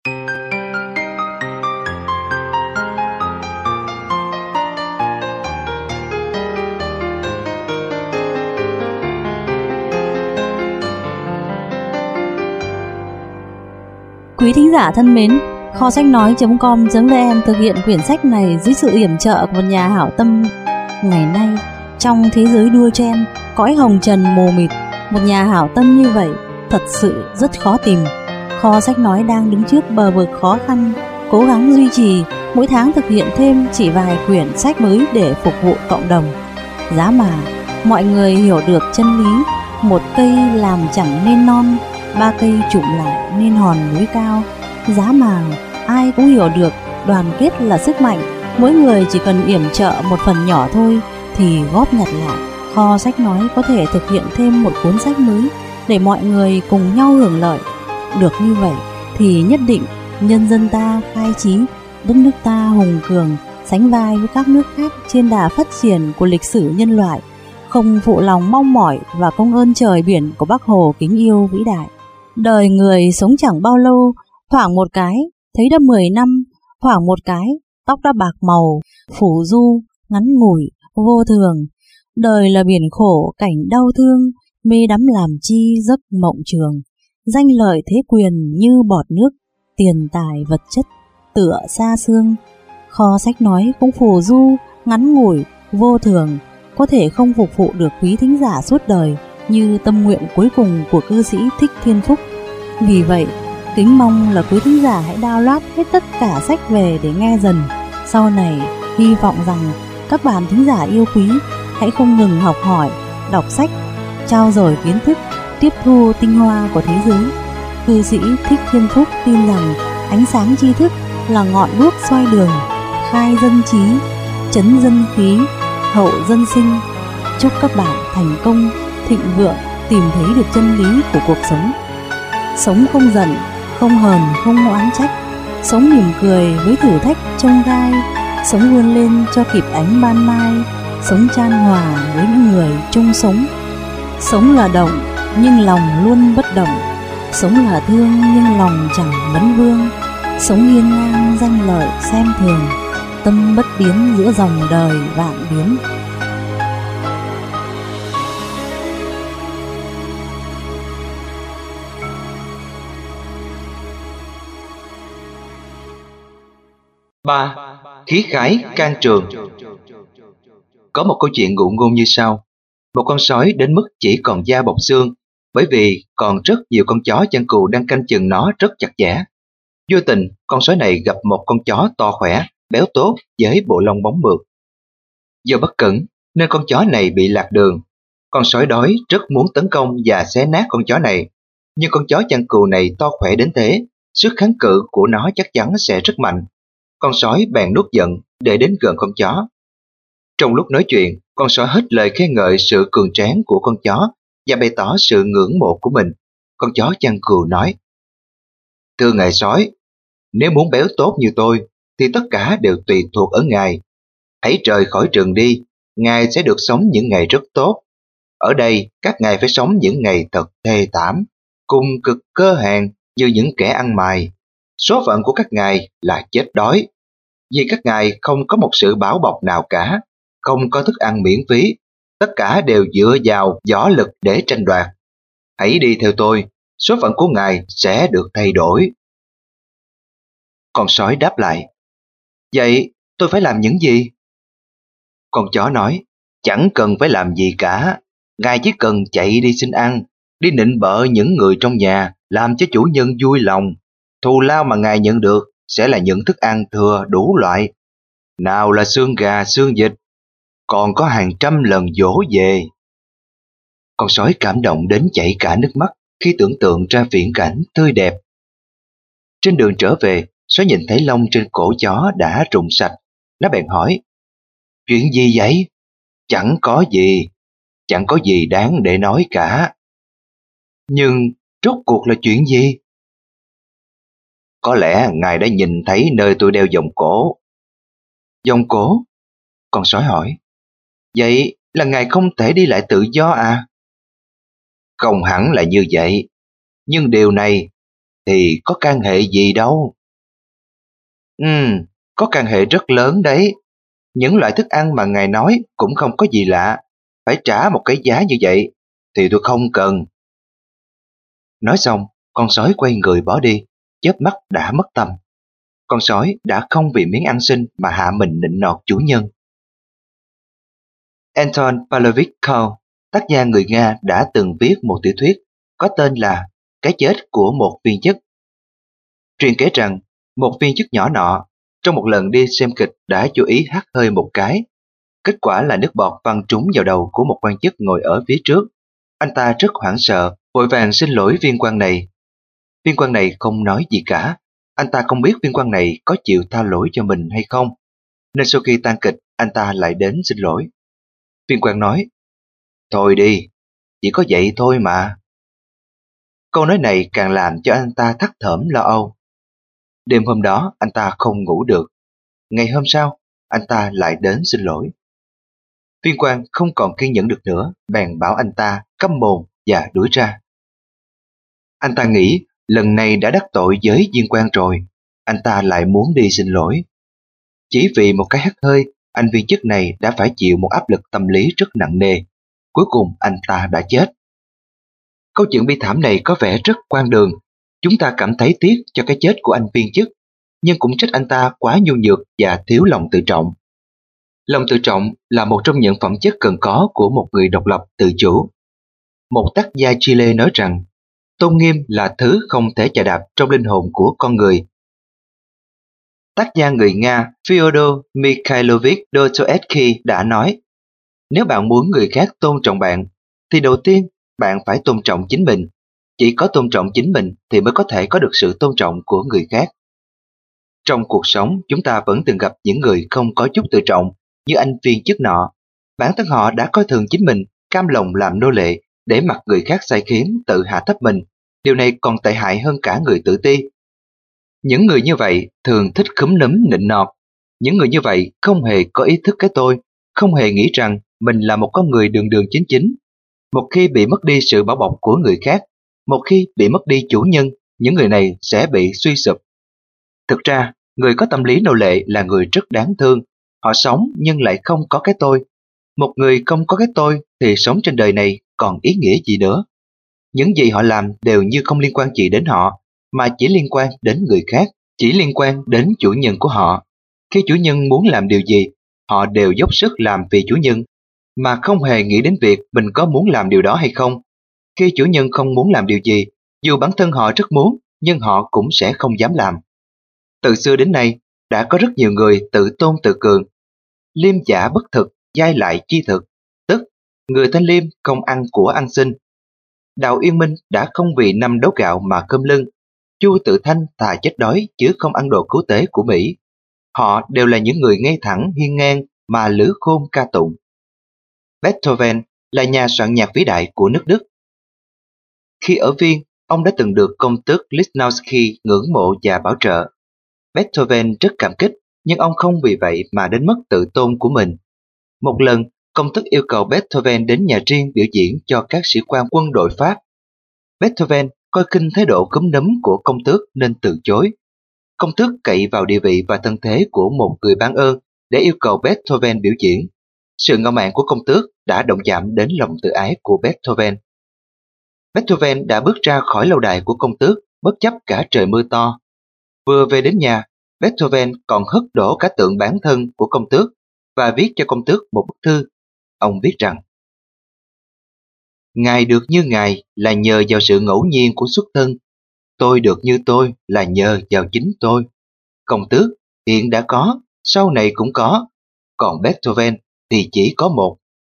Quý thính giả thân mến, kho sách nói chấm com chấm vn thực hiện quyển sách này dưới sự yểm trợ của một nhà hảo tâm. Ngày nay, trong thế giới đua chen, cõi hồng trần mù mịt, một nhà hảo tâm như vậy thật sự rất khó tìm. Kho sách nói đang đứng trước bờ vực khó khăn, cố gắng duy trì, mỗi tháng thực hiện thêm chỉ vài quyển sách mới để phục vụ cộng đồng. Giá mà mọi người hiểu được chân lý, một cây làm chẳng nên non, ba cây chụm lại nên hòn núi cao. Giá mà ai cũng hiểu được đoàn kết là sức mạnh, mỗi người chỉ cần yểm trợ một phần nhỏ thôi thì góp nhặt lại, kho sách nói có thể thực hiện thêm một cuốn sách mới để mọi người cùng nhau hưởng lợi. Được như vậy thì nhất định nhân dân ta khai trí, đất nước ta hùng cường, sánh vai với các nước khác trên đà phát triển của lịch sử nhân loại, không phụ lòng mong mỏi và công ơn trời biển của Bác Hồ kính yêu vĩ đại. Đời người sống chẳng bao lâu, thoảng một cái thấy đã mười năm, thoảng một cái tóc đã bạc màu, phủ du, ngắn ngủi, vô thường. Đời là biển khổ, cảnh đau thương, mê đắm làm chi giấc mộng trường. Danh lợi thế quyền như bọt nước, tiền tài vật chất tựa xa xương. Kho sách nói cũng phù du, ngắn ngủi, vô thường, có thể không phục vụ được quý thính giả suốt đời như tâm nguyện cuối cùng của cư sĩ Thích Thiên Phúc. Vì vậy, kính mong là quý thính giả hãy download hết tất cả sách về để nghe dần. Sau này, hy vọng rằng các bạn thính giả yêu quý hãy không ngừng học hỏi, đọc sách, trao dồi kiến thức, tiếp thu tinh hoa của thế giới. Cư sĩ Thích Thiên Phúc tin rằng ánh sáng tri thức là ngọn đuốc soi đường, khai dân trí, chấn dân khí, hậu dân sinh. Chúc các bạn thành công, thịnh vượng, tìm thấy được chân lý của cuộc sống. Sống không giận, không hờn, không oán trách, sống mỉm cười với thử thách chông gai, sống vươn lên cho kịp ánh ban mai, sống chan hòa với những người chung sống. Sống là động nhưng lòng luôn bất động, sống là thương nhưng lòng chẳng vấn vương, sống hiên ngang danh lợi xem thường, tâm bất biến giữa dòng đời vạn biến. ba. Khí khái can trường. Có một câu chuyện ngụ ngôn như sau. Một con sói đến mức chỉ còn da bọc xương, bởi vì còn rất nhiều con chó chăn cừu đang canh chừng nó rất chặt chẽ. Vô tình, con sói này gặp một con chó to khỏe, béo tốt với bộ lông bóng mượt. Do bất cẩn nên con chó này bị lạc đường. Con sói đói rất muốn tấn công và xé nát con chó này, nhưng con chó chăn cừu này to khỏe đến thế, sức kháng cự của nó chắc chắn sẽ rất mạnh. Con sói bèn nuốt giận để đến gần con chó. Trong lúc nói chuyện, con sói hết lời khen ngợi sự cường tráng của con chó và bày tỏ sự ngưỡng mộ của mình. Con chó chăn cừu nói: Thưa ngài sói, nếu muốn béo tốt như tôi, thì tất cả đều tùy thuộc ở ngài. Hãy rời khỏi rừng đi, ngài sẽ được sống những ngày rất tốt. Ở đây, các ngài phải sống những ngày thật thê thảm, cùng cực cơ hàn như những kẻ ăn mày. Số phận của các ngài là chết đói, vì các ngài không có một sự bảo bọc nào cả, không có thức ăn miễn phí, tất cả đều dựa vào võ lực để tranh đoạt. Hãy đi theo tôi, số phận của ngài sẽ được thay đổi. Con sói đáp lại: Vậy tôi phải làm những gì? Con chó nói: Chẳng cần phải làm gì cả, ngài chỉ cần chạy đi xin ăn, đi nịnh bợ những người trong nhà, làm cho chủ nhân vui lòng. Thù lao mà ngài nhận được sẽ là những thức ăn thừa đủ loại. Nào là xương gà, xương vịt, còn có hàng trăm lần dỗ về. Con sói cảm động đến chảy cả nước mắt khi tưởng tượng ra viễn cảnh tươi đẹp. Trên đường trở về, sói nhìn thấy lông trên cổ chó đã rụng sạch. Nó bèn hỏi: Chuyện gì vậy? Chẳng có gì, chẳng có gì đáng để nói cả. Nhưng rốt cuộc là chuyện gì? Có lẽ ngài đã nhìn thấy nơi tôi đeo vòng cổ. Vòng cổ? Con sói hỏi. Vậy là ngài không thể đi lại tự do à? Không hẳn là như vậy, nhưng điều này thì có can hệ gì đâu. Ừm, có can hệ rất lớn đấy. Những loại thức ăn mà ngài nói cũng không có gì lạ. Phải trả một cái giá như vậy thì tôi không cần. Nói xong, con sói quay người bỏ đi, chớp mắt đã mất tầm. Con sói đã không vì miếng ăn xin mà hạ mình nịnh nọt chủ nhân. Anton Pavlovich Kohl, tác gia người Nga, đã từng viết một tiểu thuyết có tên là Cái chết của một viên chức. Truyền kể rằng, một viên chức nhỏ nọ, trong một lần đi xem kịch đã chú ý hắt hơi một cái. Kết quả là nước bọt văng trúng vào đầu của một quan chức ngồi ở phía trước. Anh ta rất hoảng sợ, vội vàng xin lỗi viên quan này. Viên quan này không nói gì cả. Anh ta không biết viên quan này có chịu tha lỗi cho mình hay không, nên sau khi tan kịch, anh ta lại đến xin lỗi. Viên quan nói: Thôi đi, chỉ có vậy thôi mà. Câu nói này càng làm cho anh ta thất thởm lo âu. Đêm hôm đó anh ta không ngủ được. Ngày hôm sau, anh ta lại đến xin lỗi. Viên quan không còn kiên nhẫn được nữa, bèn bảo anh ta câm mồm và đuổi ra. Anh ta nghĩ lần này đã đắc tội với viên quan rồi, anh ta lại muốn đi xin lỗi. Chỉ vì một cái hắt hơi, anh viên chức này đã phải chịu một áp lực tâm lý rất nặng nề. Cuối cùng anh ta đã chết. Câu chuyện bi thảm này có vẻ rất quan đường. Chúng ta cảm thấy tiếc cho cái chết của anh viên chức, nhưng cũng trách anh ta quá nhu nhược và thiếu lòng tự trọng. Lòng tự trọng là một trong những phẩm chất cần có của một người độc lập tự chủ. Một tác gia Chile nói rằng, tôn nghiêm là thứ không thể chà đạp trong linh hồn của con người. Tác gia người Nga Fyodor Mikhailovich Dostoevsky đã nói, nếu bạn muốn người khác tôn trọng bạn, thì đầu tiên bạn phải tôn trọng chính mình. Chỉ có tôn trọng chính mình thì mới có thể có được sự tôn trọng của người khác. Trong cuộc sống, chúng ta vẫn từng gặp những người không có chút tự trọng, như anh viên chức nọ. Bản thân họ đã coi thường chính mình, cam lòng làm nô lệ để mặc người khác sai khiến, tự hạ thấp mình. Điều này còn tệ hại hơn cả người tự ti. Những người như vậy thường thích khúm núm nịnh nọt. Những người như vậy không hề có ý thức cái tôi, không hề nghĩ rằng mình là một con người đường đường chính chính. Một khi bị mất đi sự bảo bọc của người khác, một khi bị mất đi chủ nhân, những người này sẽ bị suy sụp. Thực ra, người có tâm lý nô lệ là người rất đáng thương. Họ sống nhưng lại không có cái tôi. Một người không có cái tôi thì sống trên đời này còn ý nghĩa gì nữa. Những gì họ làm đều như không liên quan gì đến họ, mà chỉ liên quan đến người khác, chỉ liên quan đến chủ nhân của họ. Khi chủ nhân muốn làm điều gì, họ đều dốc sức làm vì chủ nhân, mà không hề nghĩ đến việc mình có muốn làm điều đó hay không. Khi chủ nhân không muốn làm điều gì, dù bản thân họ rất muốn, nhưng họ cũng sẽ không dám làm. Từ xưa đến nay, đã có rất nhiều người tự tôn tự cường. Liêm giả bất thực, giai lại chi thực, tức người thanh liêm không ăn của ăn xin. Đào Yên Minh đã không vì năm đấu gạo mà cơm lưng. Chu Tự Thanh thà chết đói chứ không ăn đồ cứu tế của Mỹ. Họ đều là những người ngay thẳng, hiên ngang, mà lữ khôn ca tụng. Beethoven là nhà soạn nhạc vĩ đại của nước Đức. Khi ở Viên, ông đã từng được công tước Lichnowsky ngưỡng mộ và bảo trợ. Beethoven rất cảm kích, nhưng ông không vì vậy mà đánh mất tự tôn của mình. Một lần, công tước yêu cầu Beethoven đến nhà riêng biểu diễn cho các sĩ quan quân đội Pháp. Beethoven coi khinh thái độ cúm núm của công tước nên từ chối. Công tước cậy vào địa vị và thân thế của một người ban ơn để yêu cầu Beethoven biểu diễn. Sự ngạo mạn của công tước đã động chạm đến lòng tự ái của Beethoven. Beethoven đã bước ra khỏi lâu đài của công tước bất chấp cả trời mưa to. Vừa về đến nhà, Beethoven còn hất đổ cả tượng bản thân của công tước và viết cho công tước một bức thư. Ông viết rằng: Ngài được như Ngài là nhờ vào sự ngẫu nhiên của xuất thân. Tôi được như tôi là nhờ vào chính tôi. Công tước hiện đã có, sau này cũng có, còn Beethoven thì chỉ có một.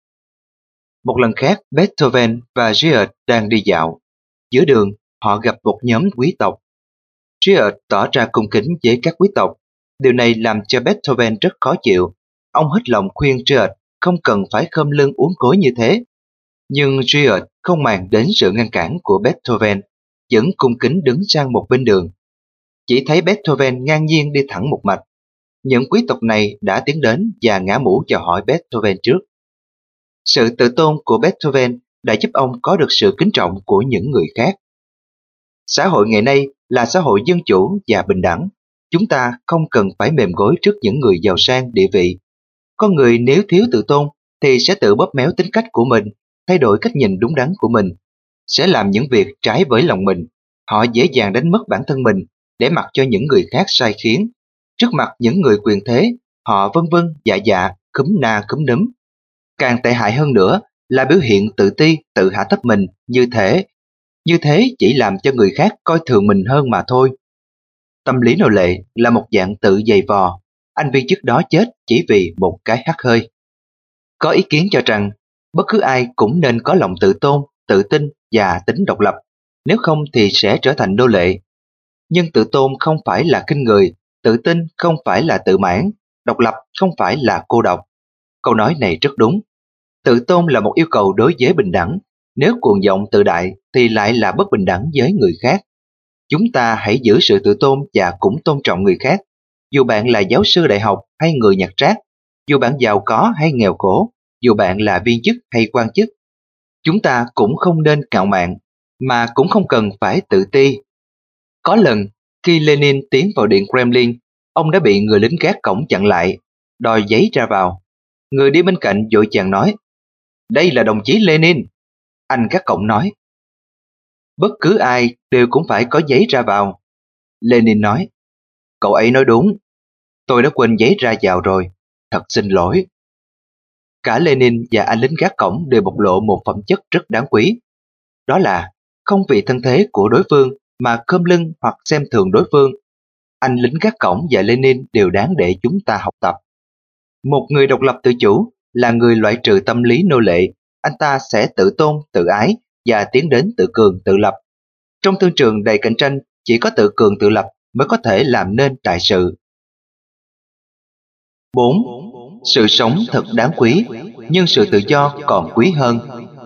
Một lần khác, Beethoven và Richard đang đi dạo. Giữa đường, họ gặp một nhóm quý tộc. Richard tỏ ra cung kính với các quý tộc. Điều này làm cho Beethoven rất khó chịu. Ông hết lòng khuyên Richard không cần phải khom lưng uốn gối như thế. Nhưng Richard không màng đến sự ngăn cản của Beethoven, vẫn cung kính đứng sang một bên đường. Chỉ thấy Beethoven ngang nhiên đi thẳng một mạch. Những quý tộc này đã tiến đến và ngã mũ chào hỏi Beethoven trước. Sự tự tôn của Beethoven đã giúp ông có được sự kính trọng của những người khác. Xã hội ngày nay là xã hội dân chủ và bình đẳng. Chúng ta không cần phải mềm gối trước những người giàu sang địa vị. Con người nếu thiếu tự tôn thì sẽ tự bóp méo tính cách của mình, thay đổi cách nhìn đúng đắn của mình, sẽ làm những việc trái với lòng mình. Họ dễ dàng đánh mất bản thân mình để mặc cho những người khác sai khiến. Trước mặt những người quyền thế, họ vân vân dạ dạ, cúm na cúm núm. Càng tệ hại hơn nữa là biểu hiện tự ti, tự hạ thấp mình như thế. Như thế chỉ làm cho người khác coi thường mình hơn mà thôi. Tâm lý nô lệ là một dạng tự giày vò. Anh viên chức đó chết chỉ vì một cái hắt hơi. Có ý kiến cho rằng bất cứ ai cũng nên có lòng tự tôn, tự tin và tính độc lập, nếu không thì sẽ trở thành nô lệ. Nhưng tự tôn không phải là khinh người, tự tin không phải là tự mãn, độc lập không phải là cô độc. Câu nói này rất đúng. Tự tôn là một yêu cầu đối với bình đẳng. Nếu cuồng vọng tự đại thì lại là bất bình đẳng với người khác. Chúng ta hãy giữ sự tự tôn và cũng tôn trọng người khác. Dù bạn là giáo sư đại học hay người nhặt rác, dù bạn giàu có hay nghèo khổ, dù bạn là viên chức hay quan chức. Chúng ta cũng không nên cạo mạn, mà cũng không cần phải tự ti. Có lần, khi Lenin tiến vào điện Kremlin, ông đã bị người lính gác cổng chặn lại, đòi giấy ra vào. Người đi bên cạnh vội vàng nói: Đây là đồng chí Lenin. Anh gác cổng nói: Bất cứ ai đều cũng phải có giấy ra vào. Lenin nói: Cậu ấy nói đúng. Tôi đã quên giấy ra vào rồi. Thật xin lỗi. Cả Lenin và anh lính gác cổng đều bộc lộ một phẩm chất rất đáng quý. Đó là không vì thân thế của đối phương mà khom lưng hoặc xem thường đối phương. Anh lính gác cổng và Lenin đều đáng để chúng ta học tập. Một người độc lập tự chủ là người loại trừ tâm lý nô lệ. Anh ta sẽ tự tôn, tự ái và tiến đến tự cường, tự lập. Trong thương trường đầy cạnh tranh, chỉ có tự cường, tự lập mới có thể làm nên đại sự. bốn. Sự sống thật đáng quý, nhưng sự tự do còn quý hơn.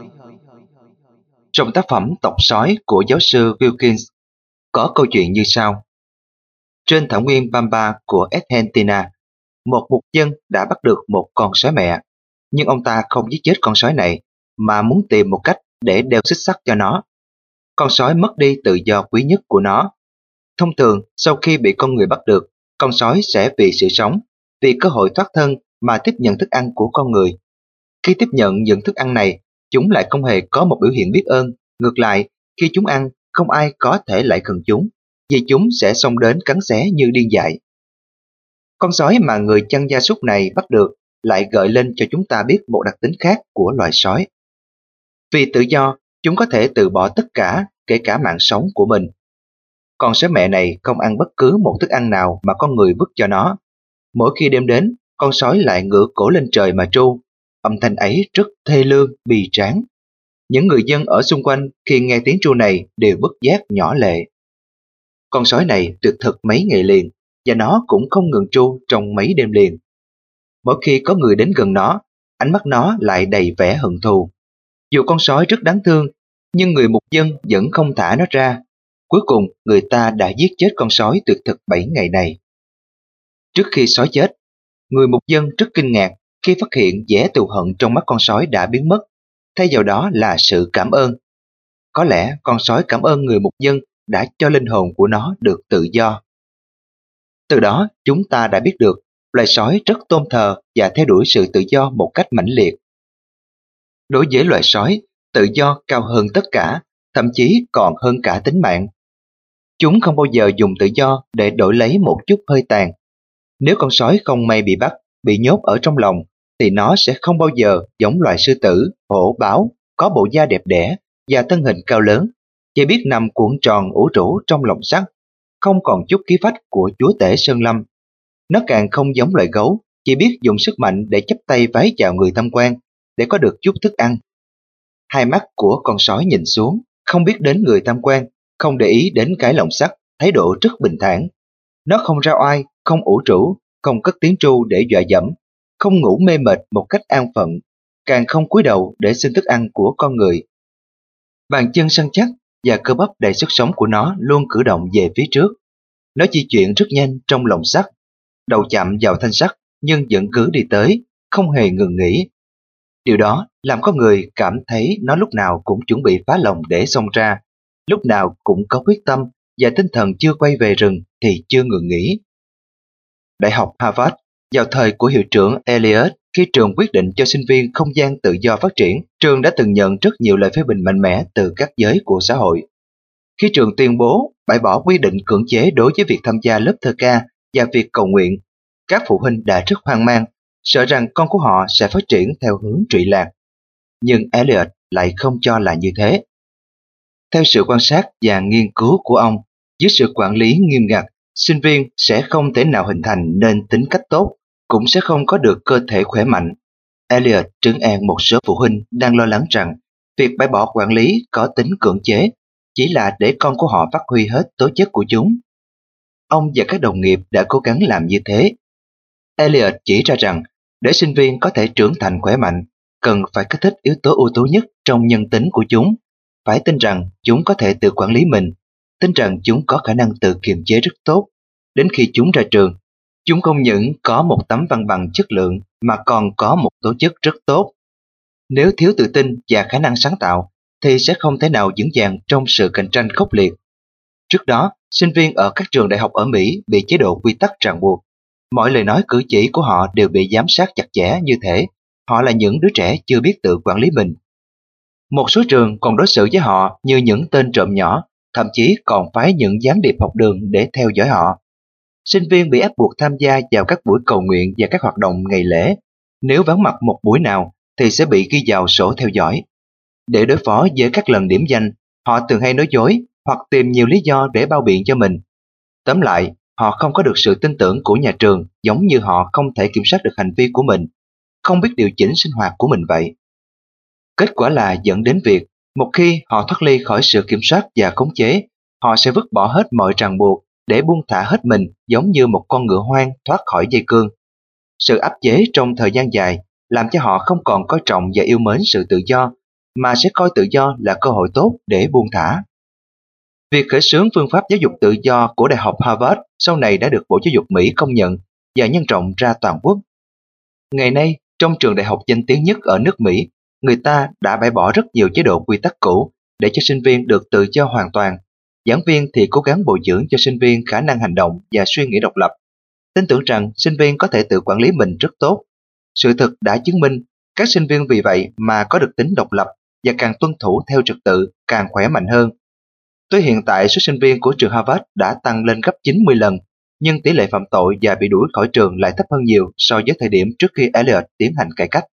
Trong tác phẩm Tộc sói của giáo sư Wilkins có câu chuyện như sau. Trên thảo nguyên Pampa của Argentina, một mục dân đã bắt được một con sói mẹ, nhưng ông ta không giết chết con sói này mà muốn tìm một cách để đeo xích sắt cho nó. Con sói mất đi tự do quý nhất của nó. Thông thường, sau khi bị con người bắt được, con sói sẽ vì sự sống, vì cơ hội thoát thân mà tiếp nhận thức ăn của con người. Khi tiếp nhận những thức ăn này, chúng lại không hề có một biểu hiện biết ơn. Ngược lại, khi chúng ăn, không ai có thể lại gần chúng, vì chúng sẽ xông đến cắn xé như điên dại. Con sói mà người chăn gia súc này bắt được lại gợi lên cho chúng ta biết một đặc tính khác của loài sói. Vì tự do, chúng có thể từ bỏ tất cả, kể cả mạng sống của mình. Con sói mẹ này không ăn bất cứ một thức ăn nào mà con người vứt cho nó. Mỗi khi đêm đến, con sói lại ngửa cổ lên trời mà tru. Âm thanh ấy rất thê lương, bi tráng. Những người dân ở xung quanh khi nghe tiếng tru này đều bất giác nhỏ lệ. Con sói này tuyệt thực mấy ngày liền, và nó cũng không ngừng tru trong mấy đêm liền. mỗi khi có người đến gần nó, ánh mắt nó lại đầy vẻ hận thù. Dù con sói rất đáng thương, nhưng người mục dân vẫn không thả nó ra. Cuối cùng, người ta đã giết chết con sói tuyệt thực bảy ngày này. Trước khi sói chết, người mục dân rất kinh ngạc khi phát hiện vẻ thù hận trong mắt con sói đã biến mất, thay vào đó là sự cảm ơn. Có lẽ con sói cảm ơn người mục dân đã cho linh hồn của nó được tự do. Từ đó, chúng ta đã biết được loài sói rất tôn thờ và theo đuổi sự tự do một cách mãnh liệt. Đối với loài sói, tự do cao hơn tất cả, thậm chí còn hơn cả tính mạng. Chúng không bao giờ dùng tự do để đổi lấy một chút hơi tàn. Nếu con sói không may bị bắt, bị nhốt ở trong lòng, thì nó sẽ không bao giờ giống loài sư tử, hổ, báo, có bộ da đẹp đẽ và thân hình cao lớn, chỉ biết nằm cuộn tròn ủ rũ trong lồng sắt, không còn chút khí phách của chúa tể sơn lâm. Nó càng không giống loài gấu, chỉ biết dùng sức mạnh để chắp tay vái chào người tham quan, để có được chút thức ăn. Hai mắt của con sói nhìn xuống, không biết đến người tham quan, không để ý đến cái lồng sắt, thái độ rất bình thản. Nó không ra oai, không ủ rũ, không cất tiếng tru để dọa dẫm, không ngủ mê mệt một cách an phận, càng không cúi đầu để xin thức ăn của con người. Bàn chân săn chắc và cơ bắp đầy sức sống của nó luôn cử động về phía trước. Nó di chuyển rất nhanh trong lồng sắt, đầu chạm vào thanh sắt nhưng vẫn cứ đi tới, không hề ngừng nghỉ. Điều đó làm con người cảm thấy nó lúc nào cũng chuẩn bị phá lồng để xông ra, lúc nào cũng có quyết tâm và tinh thần chưa quay về rừng thì chưa ngừng nghỉ. Đại học Harvard, vào thời của hiệu trưởng Eliot, khi trường quyết định cho sinh viên không gian tự do phát triển, trường đã từng nhận rất nhiều lời phê bình mạnh mẽ từ các giới của xã hội. Khi trường tuyên bố bãi bỏ quy định cưỡng chế đối với việc tham gia lớp thơ ca và việc cầu nguyện, các phụ huynh đã rất hoang mang, sợ rằng con của họ sẽ phát triển theo hướng trụy lạc. Nhưng Eliot lại không cho là như thế. Theo sự quan sát và nghiên cứu của ông, dưới sự quản lý nghiêm ngặt, sinh viên sẽ không thể nào hình thành nên tính cách tốt, cũng sẽ không có được cơ thể khỏe mạnh. Eliot trấn an một số phụ huynh đang lo lắng rằng việc bãi bỏ quản lý có tính cưỡng chế chỉ là để con của họ phát huy hết tố chất của chúng. Ông và các đồng nghiệp đã cố gắng làm như thế. Eliot chỉ ra rằng để sinh viên có thể trưởng thành khỏe mạnh, cần phải kích thích yếu tố ưu tú nhất trong nhân tính của chúng, phải tin rằng chúng có thể tự quản lý mình, tin rằng chúng có khả năng tự kiềm chế rất tốt. Đến khi chúng ra trường, chúng không những có một tấm văn bằng chất lượng mà còn có một tố chất rất tốt. Nếu thiếu tự tin và khả năng sáng tạo, thì sẽ không thể nào vững vàng trong sự cạnh tranh khốc liệt. Trước đó, sinh viên ở các trường đại học ở Mỹ bị chế độ quy tắc ràng buộc. Mọi lời nói cử chỉ của họ đều bị giám sát chặt chẽ như thể họ là những đứa trẻ chưa biết tự quản lý mình. Một số trường còn đối xử với họ như những tên trộm nhỏ, thậm chí còn phái những gián điệp học đường để theo dõi họ. Sinh viên bị ép buộc tham gia vào các buổi cầu nguyện và các hoạt động ngày lễ. Nếu vắng mặt một buổi nào thì sẽ bị ghi vào sổ theo dõi. Để đối phó với các lần điểm danh, họ thường hay nói dối hoặc tìm nhiều lý do để bao biện cho mình. Tóm lại, họ không có được sự tin tưởng của nhà trường, giống như họ không thể kiểm soát được hành vi của mình, không biết điều chỉnh sinh hoạt của mình vậy. Kết quả là dẫn đến việc, một khi họ thoát ly khỏi sự kiểm soát và khống chế, họ sẽ vứt bỏ hết mọi ràng buộc để buông thả hết mình, giống như một con ngựa hoang thoát khỏi dây cương. Sự áp chế trong thời gian dài làm cho họ không còn coi trọng và yêu mến sự tự do, mà sẽ coi tự do là cơ hội tốt để buông thả. Việc khởi xướng phương pháp giáo dục tự do của Đại học Harvard sau này đã được Bộ Giáo dục Mỹ công nhận và nhân rộng ra toàn quốc. Ngày nay, trong trường đại học danh tiếng nhất ở nước Mỹ, người ta đã bãi bỏ rất nhiều chế độ quy tắc cũ để cho sinh viên được tự do hoàn toàn. Giảng viên thì cố gắng bồi dưỡng cho sinh viên khả năng hành động và suy nghĩ độc lập, tin tưởng rằng sinh viên có thể tự quản lý mình rất tốt. Sự thực đã chứng minh các sinh viên vì vậy mà có được tính độc lập và càng tuân thủ theo trật tự càng khỏe mạnh hơn. Tới hiện tại, số sinh viên của trường Harvard đã tăng lên gấp chín mươi lần, nhưng tỷ lệ phạm tội và bị đuổi khỏi trường lại thấp hơn nhiều so với thời điểm trước khi Eliot tiến hành cải cách.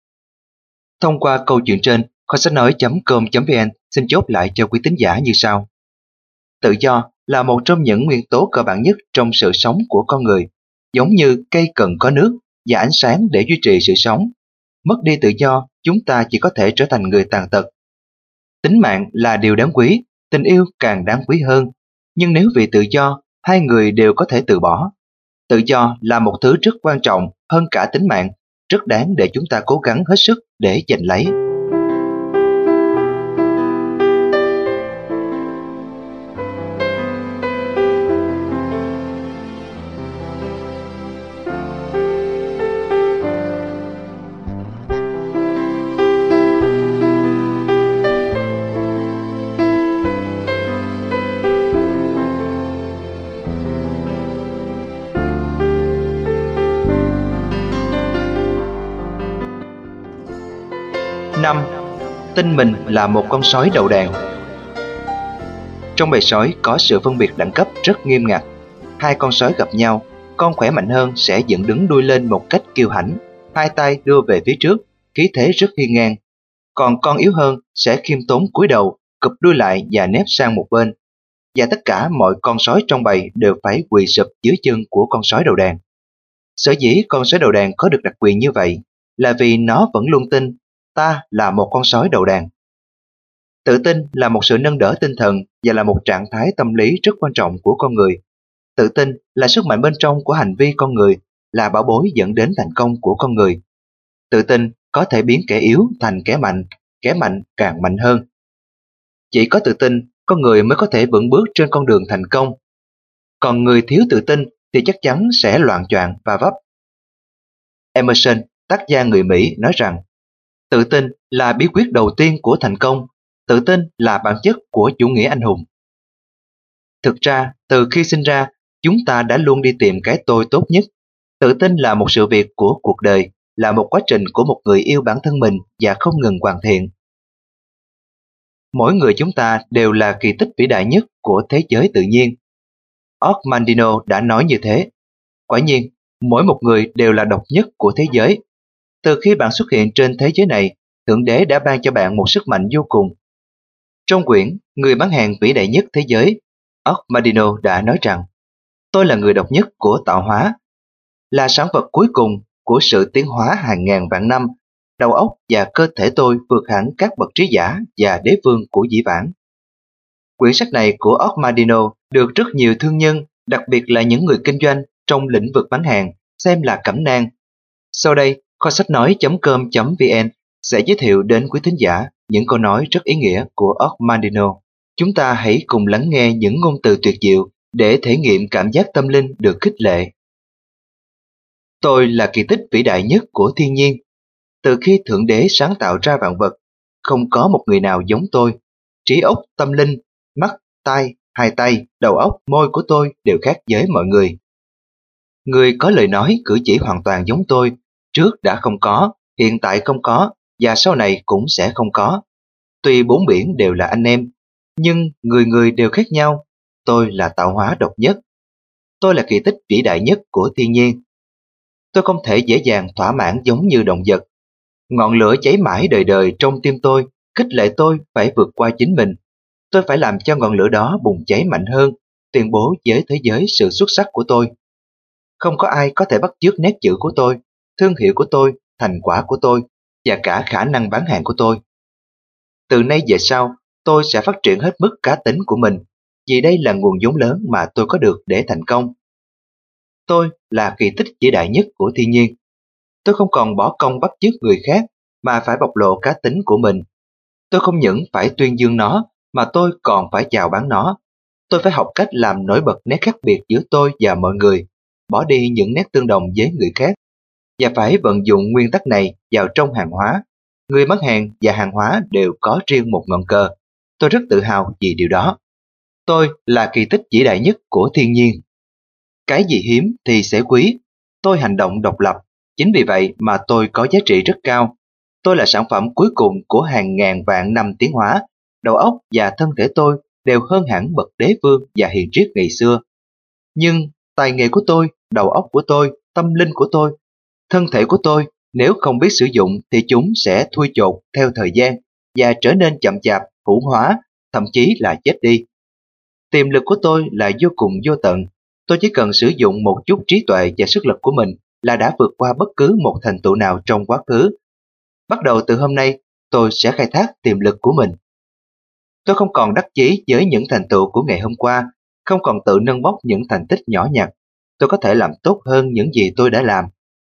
Thông qua câu chuyện trên, kho sách nói chấm com chấm vn xin chốt lại cho quý tín giả như sau. Tự do là một trong những nguyên tố cơ bản nhất trong sự sống của con người, giống như cây cần có nước và ánh sáng để duy trì sự sống. Mất đi tự do, chúng ta chỉ có thể trở thành người tàn tật. Tính mạng là điều đáng quý, tình yêu càng đáng quý hơn, nhưng nếu vì tự do, hai người đều có thể từ bỏ. Tự do là một thứ rất quan trọng hơn cả tính mạng, rất đáng để chúng ta cố gắng hết sức để giành lấy. Năm. Tin mình là một con sói đầu đàn. Trong bầy sói có sự phân biệt đẳng cấp rất nghiêm ngặt. Hai con sói gặp nhau, con khỏe mạnh hơn sẽ dựng đứng đuôi lên một cách kiêu hãnh, hai tay đưa về phía trước, khí thế rất hiên ngang. Còn con yếu hơn sẽ khiêm tốn cúi đầu, cụp đuôi lại và nép sang một bên. Và tất cả mọi con sói trong bầy đều phải quỳ sụp dưới chân của con sói đầu đàn. Sở dĩ con sói đầu đàn có được đặc quyền như vậy là vì nó vẫn luôn tin ta là một con sói đầu đàn. Tự tin là một sự nâng đỡ tinh thần và là một trạng thái tâm lý rất quan trọng của con người. Tự tin là sức mạnh bên trong của hành vi con người, là bảo bối dẫn đến thành công của con người. Tự tin có thể biến kẻ yếu thành kẻ mạnh, kẻ mạnh càng mạnh hơn. Chỉ có tự tin, con người mới có thể vững bước trên con đường thành công. Còn người thiếu tự tin thì chắc chắn sẽ loạng choạng và vấp. Emerson, tác gia người Mỹ, nói rằng tự tin là bí quyết đầu tiên của thành công. Tự tin là bản chất của chủ nghĩa anh hùng. Thực ra, từ khi sinh ra, chúng ta đã luôn đi tìm cái tôi tốt nhất. Tự tin là một sự việc của cuộc đời, là một quá trình của một người yêu bản thân mình và không ngừng hoàn thiện. Mỗi người chúng ta đều là kỳ tích vĩ đại nhất của thế giới tự nhiên. Ormandino đã nói như thế. Quả nhiên, mỗi một người đều là độc nhất của thế giới. Từ khi bạn xuất hiện trên thế giới này, Thượng Đế đã ban cho bạn một sức mạnh vô cùng. Trong quyển Người bán hàng vĩ đại nhất thế giới, Ormandino đã nói rằng tôi là người độc nhất của tạo hóa, là sản vật cuối cùng của sự tiến hóa hàng ngàn vạn năm. Đầu óc và cơ thể tôi vượt hẳn các bậc trí giả và đế vương của dĩ vãng. Quyển sách này của Ormandino được rất nhiều thương nhân, đặc biệt là những người kinh doanh trong lĩnh vực bán hàng, xem là cẩm nang. Sau đây, kho sách nói chấm com chấm vn sẽ giới thiệu đến quý thính giả những câu nói rất ý nghĩa của Ormandino. Chúng ta hãy cùng lắng nghe những ngôn từ tuyệt diệu để thể nghiệm cảm giác tâm linh được khích lệ. Tôi là kỳ tích vĩ đại nhất của thiên nhiên. Từ khi Thượng Đế sáng tạo ra vạn vật, không có một người nào giống tôi. Trí óc, tâm linh, mắt, tai, hai tay, đầu óc, môi của tôi đều khác với mọi người. Người có lời nói, cử chỉ hoàn toàn giống tôi, trước đã không có, hiện tại không có, và sau này cũng sẽ không có. Tuy bốn biển đều là anh em, nhưng người người đều khác nhau. Tôi là tạo hóa độc nhất. Tôi là kỳ tích vĩ đại nhất của thiên nhiên. Tôi không thể dễ dàng thỏa mãn giống như động vật. Ngọn lửa cháy mãi đời đời trong tim tôi, khích lệ tôi phải vượt qua chính mình. Tôi phải làm cho ngọn lửa đó bùng cháy mạnh hơn, tuyên bố với thế giới sự xuất sắc của tôi. Không có ai có thể bắt chước nét chữ của tôi, thương hiệu của tôi, thành quả của tôi và cả khả năng bán hàng của tôi. Từ nay về sau, tôi sẽ phát triển hết mức cá tính của mình, vì đây là nguồn vốn lớn mà tôi có được để thành công. Tôi là kỳ tích vĩ đại nhất của thiên nhiên. Tôi không còn bỏ công bắt chước người khác mà phải bộc lộ cá tính của mình. Tôi không những phải tuyên dương nó mà tôi còn phải chào bán nó. Tôi phải học cách làm nổi bật nét khác biệt giữa tôi và mọi người, bỏ đi những nét tương đồng với người khác, và phải vận dụng nguyên tắc này vào trong hàng hóa. Người bán hàng và hàng hóa đều có riêng một ngọn cờ. Tôi rất tự hào vì điều đó. Tôi là kỳ tích vĩ đại nhất của thiên nhiên. Cái gì hiếm thì sẽ quý. Tôi hành động độc lập. Chính vì vậy mà tôi có giá trị rất cao. Tôi là sản phẩm cuối cùng của hàng ngàn vạn năm tiến hóa. Đầu óc và thân thể tôi đều hơn hẳn bậc đế vương và hiền triết ngày xưa. Nhưng tài nghệ của tôi, đầu óc của tôi, tâm linh của tôi, thân thể của tôi, nếu không biết sử dụng thì chúng sẽ thui chột theo thời gian và trở nên chậm chạp, hữu hóa, thậm chí là chết đi. Tiềm lực của tôi là vô cùng vô tận. Tôi chỉ cần sử dụng một chút trí tuệ và sức lực của mình là đã vượt qua bất cứ một thành tựu nào trong quá khứ. Bắt đầu từ hôm nay, tôi sẽ khai thác tiềm lực của mình. Tôi không còn đắc chí với những thành tựu của ngày hôm qua, không còn tự nâng bốc những thành tích nhỏ nhặt. Tôi có thể làm tốt hơn những gì tôi đã làm.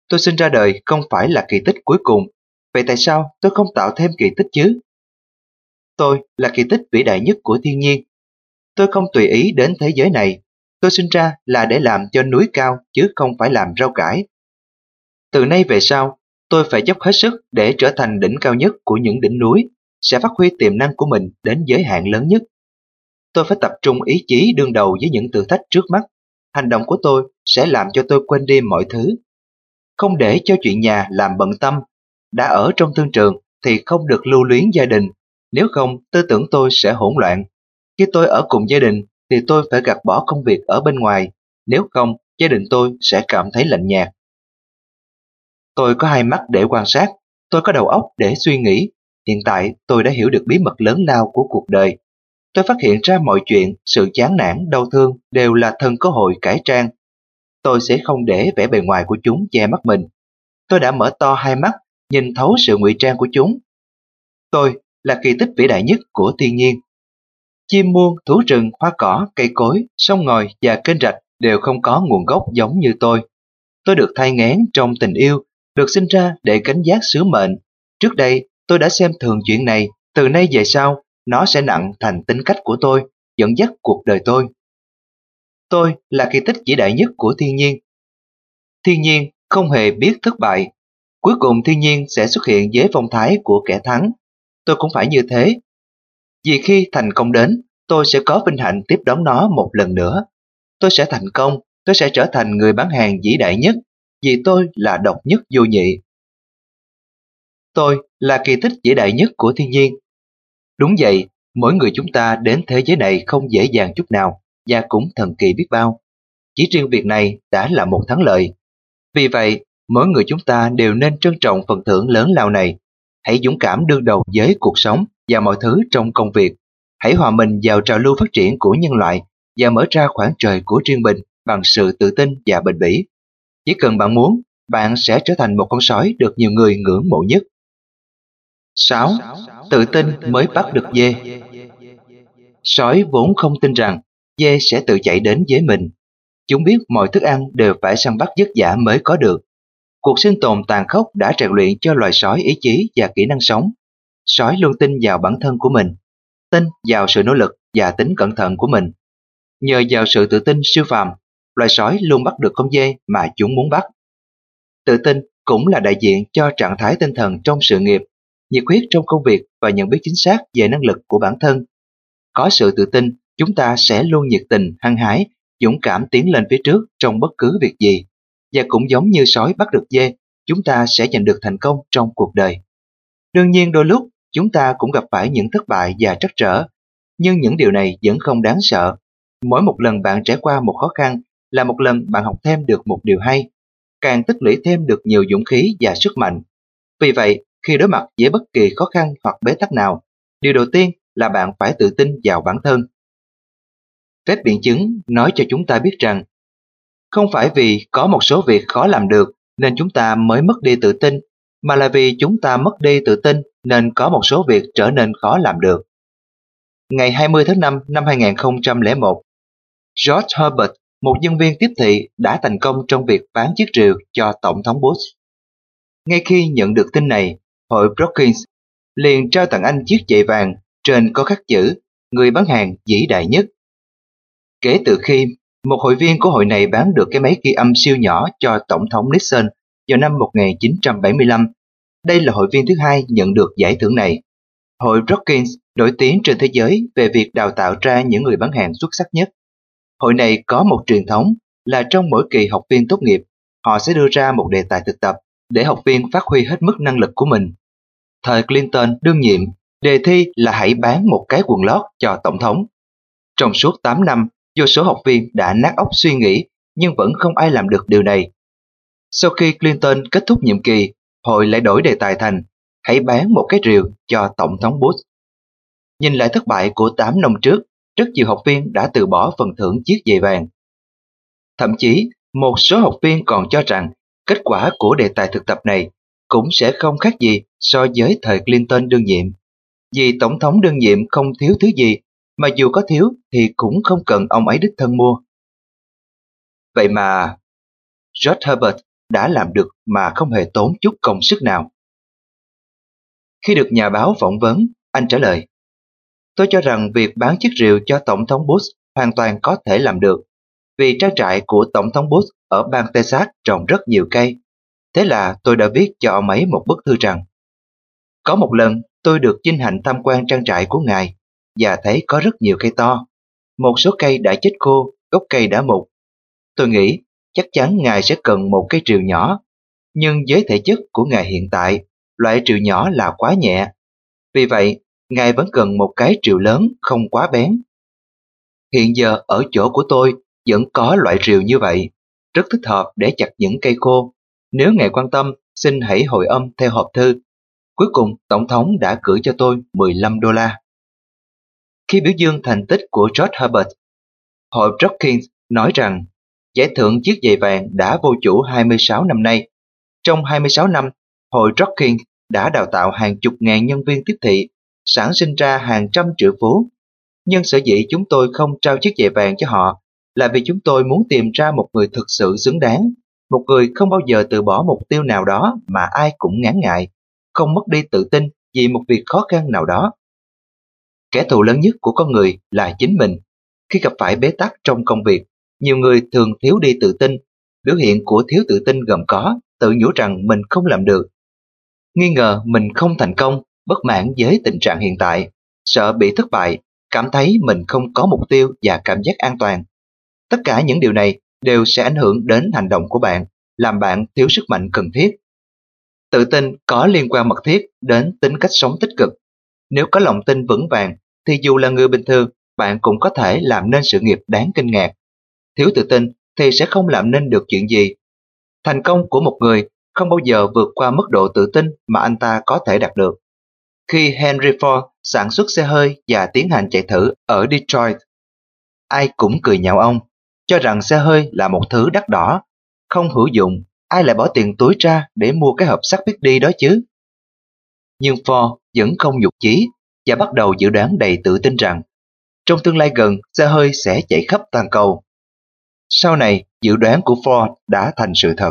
Tôi sinh ra đời không phải là kỳ tích cuối cùng, vậy tại sao tôi không tạo thêm kỳ tích chứ? Tôi là kỳ tích vĩ đại nhất của thiên nhiên. Tôi không tùy ý đến thế giới này. Tôi sinh ra là để làm cho núi cao chứ không phải làm rau cải. Từ nay về sau, tôi phải dốc hết sức để trở thành đỉnh cao nhất của những đỉnh núi, sẽ phát huy tiềm năng của mình đến giới hạn lớn nhất. Tôi phải tập trung ý chí đương đầu với những thử thách trước mắt. Hành động của tôi sẽ làm cho tôi quên đi mọi thứ. Không để cho chuyện nhà làm bận tâm. Đã ở trong thương trường thì không được lưu luyến gia đình. Nếu không, tư tưởng tôi sẽ hỗn loạn. Khi tôi ở cùng gia đình thì tôi phải gạt bỏ công việc ở bên ngoài. Nếu không, gia đình tôi sẽ cảm thấy lạnh nhạt. Tôi có hai mắt để quan sát. Tôi có đầu óc để suy nghĩ. Hiện tại tôi đã hiểu được bí mật lớn lao của cuộc đời. Tôi phát hiện ra mọi chuyện, sự chán nản, đau thương đều là thân có hội cải trang. Tôi sẽ không để vẻ bề ngoài của chúng che mắt mình. Tôi đã mở to hai mắt, nhìn thấu sự ngụy trang của chúng. Tôi là kỳ tích vĩ đại nhất của thiên nhiên. Chim muông, thú rừng, hoa cỏ, cây cối, sông ngòi và kênh rạch đều không có nguồn gốc giống như tôi. Tôi được thai nghén trong tình yêu, được sinh ra để gánh vác sứ mệnh. Trước đây, tôi đã xem thường chuyện này. Từ nay về sau, nó sẽ nặng thành tính cách của tôi, dẫn dắt cuộc đời tôi. Tôi là kỳ tích vĩ đại nhất của thiên nhiên. Thiên nhiên không hề biết thất bại. Cuối cùng thiên nhiên sẽ xuất hiện với phong thái của kẻ thắng. Tôi cũng phải như thế. Vì khi thành công đến, tôi sẽ có vinh hạnh tiếp đón nó một lần nữa. Tôi sẽ thành công, tôi sẽ trở thành người bán hàng vĩ đại nhất, vì tôi là độc nhất vô nhị. Tôi là kỳ tích vĩ đại nhất của thiên nhiên. Đúng vậy, mỗi người chúng ta đến thế giới này không dễ dàng chút nào và cũng thần kỳ biết bao. Chỉ riêng việc này đã là một thắng lợi. Vì vậy, mỗi người chúng ta đều nên trân trọng phần thưởng lớn lao này. Hãy dũng cảm đương đầu với cuộc sống và mọi thứ trong công việc. Hãy hòa mình vào trào lưu phát triển của nhân loại và mở ra khoảng trời của riêng mình bằng sự tự tin và bền bỉ. Chỉ cần bạn muốn, bạn sẽ trở thành một con sói được nhiều người ngưỡng mộ nhất. sáu. Tự tin mới bắt được dê. Sói vốn không tin rằng dê sẽ tự chạy đến với mình. Chúng biết mọi thức ăn đều phải săn bắt vất vả mới có được. Cuộc sinh tồn tàn khốc đã rèn luyện cho loài sói ý chí và kỹ năng sống. Sói luôn tin vào bản thân của mình, tin vào sự nỗ lực và tính cẩn thận của mình. Nhờ vào sự tự tin siêu phàm, loài sói luôn bắt được con dê mà chúng muốn bắt. Tự tin cũng là đại diện cho trạng thái tinh thần trong sự nghiệp, nhiệt huyết trong công việc và nhận biết chính xác về năng lực của bản thân. Có sự tự tin, chúng ta sẽ luôn nhiệt tình, hăng hái, dũng cảm tiến lên phía trước trong bất cứ việc gì. Và cũng giống như sói bắt được dê, chúng ta sẽ giành được thành công trong cuộc đời. Đương nhiên đôi lúc, chúng ta cũng gặp phải những thất bại và trắc trở, nhưng những điều này vẫn không đáng sợ. Mỗi một lần bạn trải qua một khó khăn là một lần bạn học thêm được một điều hay, càng tích lũy thêm được nhiều dũng khí và sức mạnh. Vì vậy, khi đối mặt với bất kỳ khó khăn hoặc bế tắc nào, điều đầu tiên là bạn phải tự tin vào bản thân. Phép biện chứng nói cho chúng ta biết rằng không phải vì có một số việc khó làm được nên chúng ta mới mất đi tự tin, mà là vì chúng ta mất đi tự tin nên có một số việc trở nên khó làm được. Ngày hai mươi tháng năm năm hai nghìn không trăm lẻ một, George Herbert, một nhân viên tiếp thị, đã thành công trong việc bán chiếc rìu cho Tổng thống Bush. Ngay khi nhận được tin này, hội Brookings liền trao tặng anh chiếc giày vàng trên có khắc chữ người bán hàng vĩ đại nhất. Kể từ khi một hội viên của hội này bán được cái máy ghi âm siêu nhỏ cho Tổng thống Nixon vào năm một nghìn chín trăm bảy mươi lăm, đây là hội viên thứ hai nhận được giải thưởng này. Hội Brookings nổi tiếng trên thế giới về việc đào tạo ra những người bán hàng xuất sắc nhất. Hội này có một truyền thống là trong mỗi kỳ học viên tốt nghiệp, họ sẽ đưa ra một đề tài thực tập để học viên phát huy hết mức năng lực của mình. Thời Clinton đương nhiệm, đề thi là hãy bán một cái quần lót cho Tổng thống. Trong suốt tám năm, vô số học viên đã nát óc suy nghĩ nhưng vẫn không ai làm được điều này. Sau khi Clinton kết thúc nhiệm kỳ, hội lại đổi đề tài thành hãy bán một cái rìu cho Tổng thống Bush. Nhìn lại thất bại của tám năm trước, rất nhiều học viên đã từ bỏ phần thưởng chiếc giày vàng. Thậm chí, một số học viên còn cho rằng kết quả của đề tài thực tập này cũng sẽ không khác gì so với thời Clinton đương nhiệm. Vì Tổng thống đương nhiệm không thiếu thứ gì, mà dù có thiếu thì cũng không cần ông ấy đích thân mua. Vậy mà, George Herbert đã làm được mà không hề tốn chút công sức nào. Khi được nhà báo phỏng vấn, anh trả lời: Tôi cho rằng việc bán chiếc rìu cho Tổng thống Bush hoàn toàn có thể làm được, vì trang trại của Tổng thống Bush ở bang Texas trồng rất nhiều cây. Thế là tôi đã viết cho ông ấy một bức thư rằng: Có một lần tôi được vinh hạnh tham quan trang trại của ngài và thấy có rất nhiều cây to. Một số cây đã chết khô, gốc cây đã mục. Tôi nghĩ chắc chắn ngài sẽ cần một cây rìu nhỏ, nhưng với thể chất của ngài hiện tại, loại rìu nhỏ là quá nhẹ. Vì vậy, ngài vẫn cần một cái rìu lớn không quá bén. Hiện giờ ở chỗ của tôi vẫn có loại rìu như vậy, rất thích hợp để chặt những cây khô. Nếu ngài quan tâm, xin hãy hồi âm theo hộp thư. Cuối cùng, Tổng thống đã gửi cho tôi mười lăm đô la. Khi biểu dương thành tích của George Herbert, hội Brookings nói rằng giải thưởng chiếc giày vàng đã vô chủ hai mươi sáu năm nay. Trong hai mươi sáu năm, hội Brookings đã đào tạo hàng chục ngàn nhân viên tiếp thị, sản sinh ra hàng trăm triệu phú. Nhưng sở dĩ chúng tôi không trao chiếc giày vàng cho họ là vì chúng tôi muốn tìm ra một người thực sự xứng đáng, một người không bao giờ từ bỏ mục tiêu nào đó mà ai cũng ngán ngại, không mất đi tự tin vì một việc khó khăn nào đó. Kẻ thù lớn nhất của con người là chính mình. Khi gặp phải bế tắc trong công việc, nhiều người thường thiếu đi tự tin. Biểu hiện của thiếu tự tin gồm có tự nhủ rằng mình không làm được, nghi ngờ mình không thành công, bất mãn với tình trạng hiện tại, sợ bị thất bại, cảm thấy mình không có mục tiêu và cảm giác an toàn. Tất cả những điều này đều sẽ ảnh hưởng đến hành động của bạn, làm bạn thiếu sức mạnh cần thiết. Tự tin có liên quan mật thiết đến tính cách sống tích cực. Nếu có lòng tin vững vàng, thì dù là người bình thường, bạn cũng có thể làm nên sự nghiệp đáng kinh ngạc. Thiếu tự tin thì sẽ không làm nên được chuyện gì. Thành công của một người không bao giờ vượt qua mức độ tự tin mà anh ta có thể đạt được. Khi Henry Ford sản xuất xe hơi và tiến hành chạy thử ở Detroit, ai cũng cười nhạo ông, cho rằng xe hơi là một thứ đắt đỏ, không hữu dụng, ai lại bỏ tiền túi ra để mua cái hộp sắt biết đi đó chứ. Nhưng Ford vẫn không nhụt chí và bắt đầu dự đoán đầy tự tin rằng trong tương lai gần xe hơi sẽ chạy khắp toàn cầu. Sau này, dự đoán của Ford đã thành sự thật.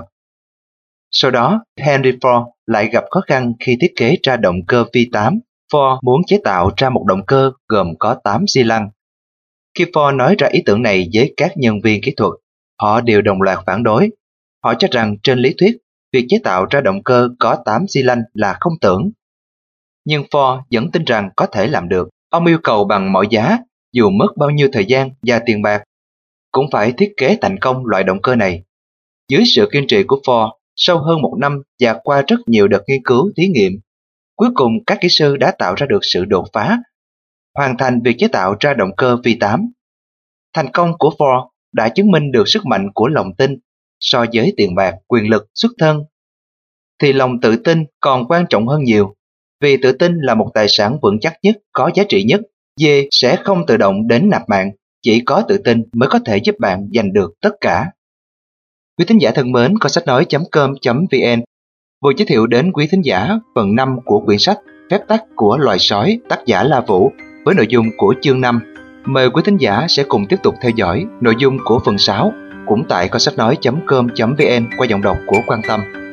Sau đó, Henry Ford lại gặp khó khăn khi thiết kế ra động cơ V tám. Ford muốn chế tạo ra một động cơ gồm có tám xi lanh. Khi Ford nói ra ý tưởng này với các nhân viên kỹ thuật, họ đều đồng loạt phản đối. Họ cho rằng trên lý thuyết, việc chế tạo ra động cơ có tám xi lanh là không tưởng. Nhưng Ford vẫn tin rằng có thể làm được. Ông yêu cầu bằng mọi giá, dù mất bao nhiêu thời gian và tiền bạc, cũng phải thiết kế thành công loại động cơ này. Dưới sự kiên trì của Ford, sau hơn một năm và qua rất nhiều đợt nghiên cứu thí nghiệm, cuối cùng các kỹ sư đã tạo ra được sự đột phá, hoàn thành việc chế tạo ra động cơ V tám. Thành công của Ford đã chứng minh được sức mạnh của lòng tin. So với tiền bạc, quyền lực, xuất thân, thì lòng tự tin còn quan trọng hơn nhiều. Vì tự tin là một tài sản vững chắc nhất, có giá trị nhất. Dê sẽ không tự động đến nạp mạng, chỉ có tự tin mới có thể giúp bạn giành được tất cả. Quý thính giả thân mến, kho sách nói chấm com chấm vn vừa giới thiệu đến quý thính giả phần năm của quyển sách Phép tắc của loài sói, tác giả La Vũ, với nội dung của chương năm. Mời quý thính giả sẽ cùng tiếp tục theo dõi nội dung của phần sáu, cũng tại kho sách nói chấm com chấm vn qua giọng đọc của Quang Tâm.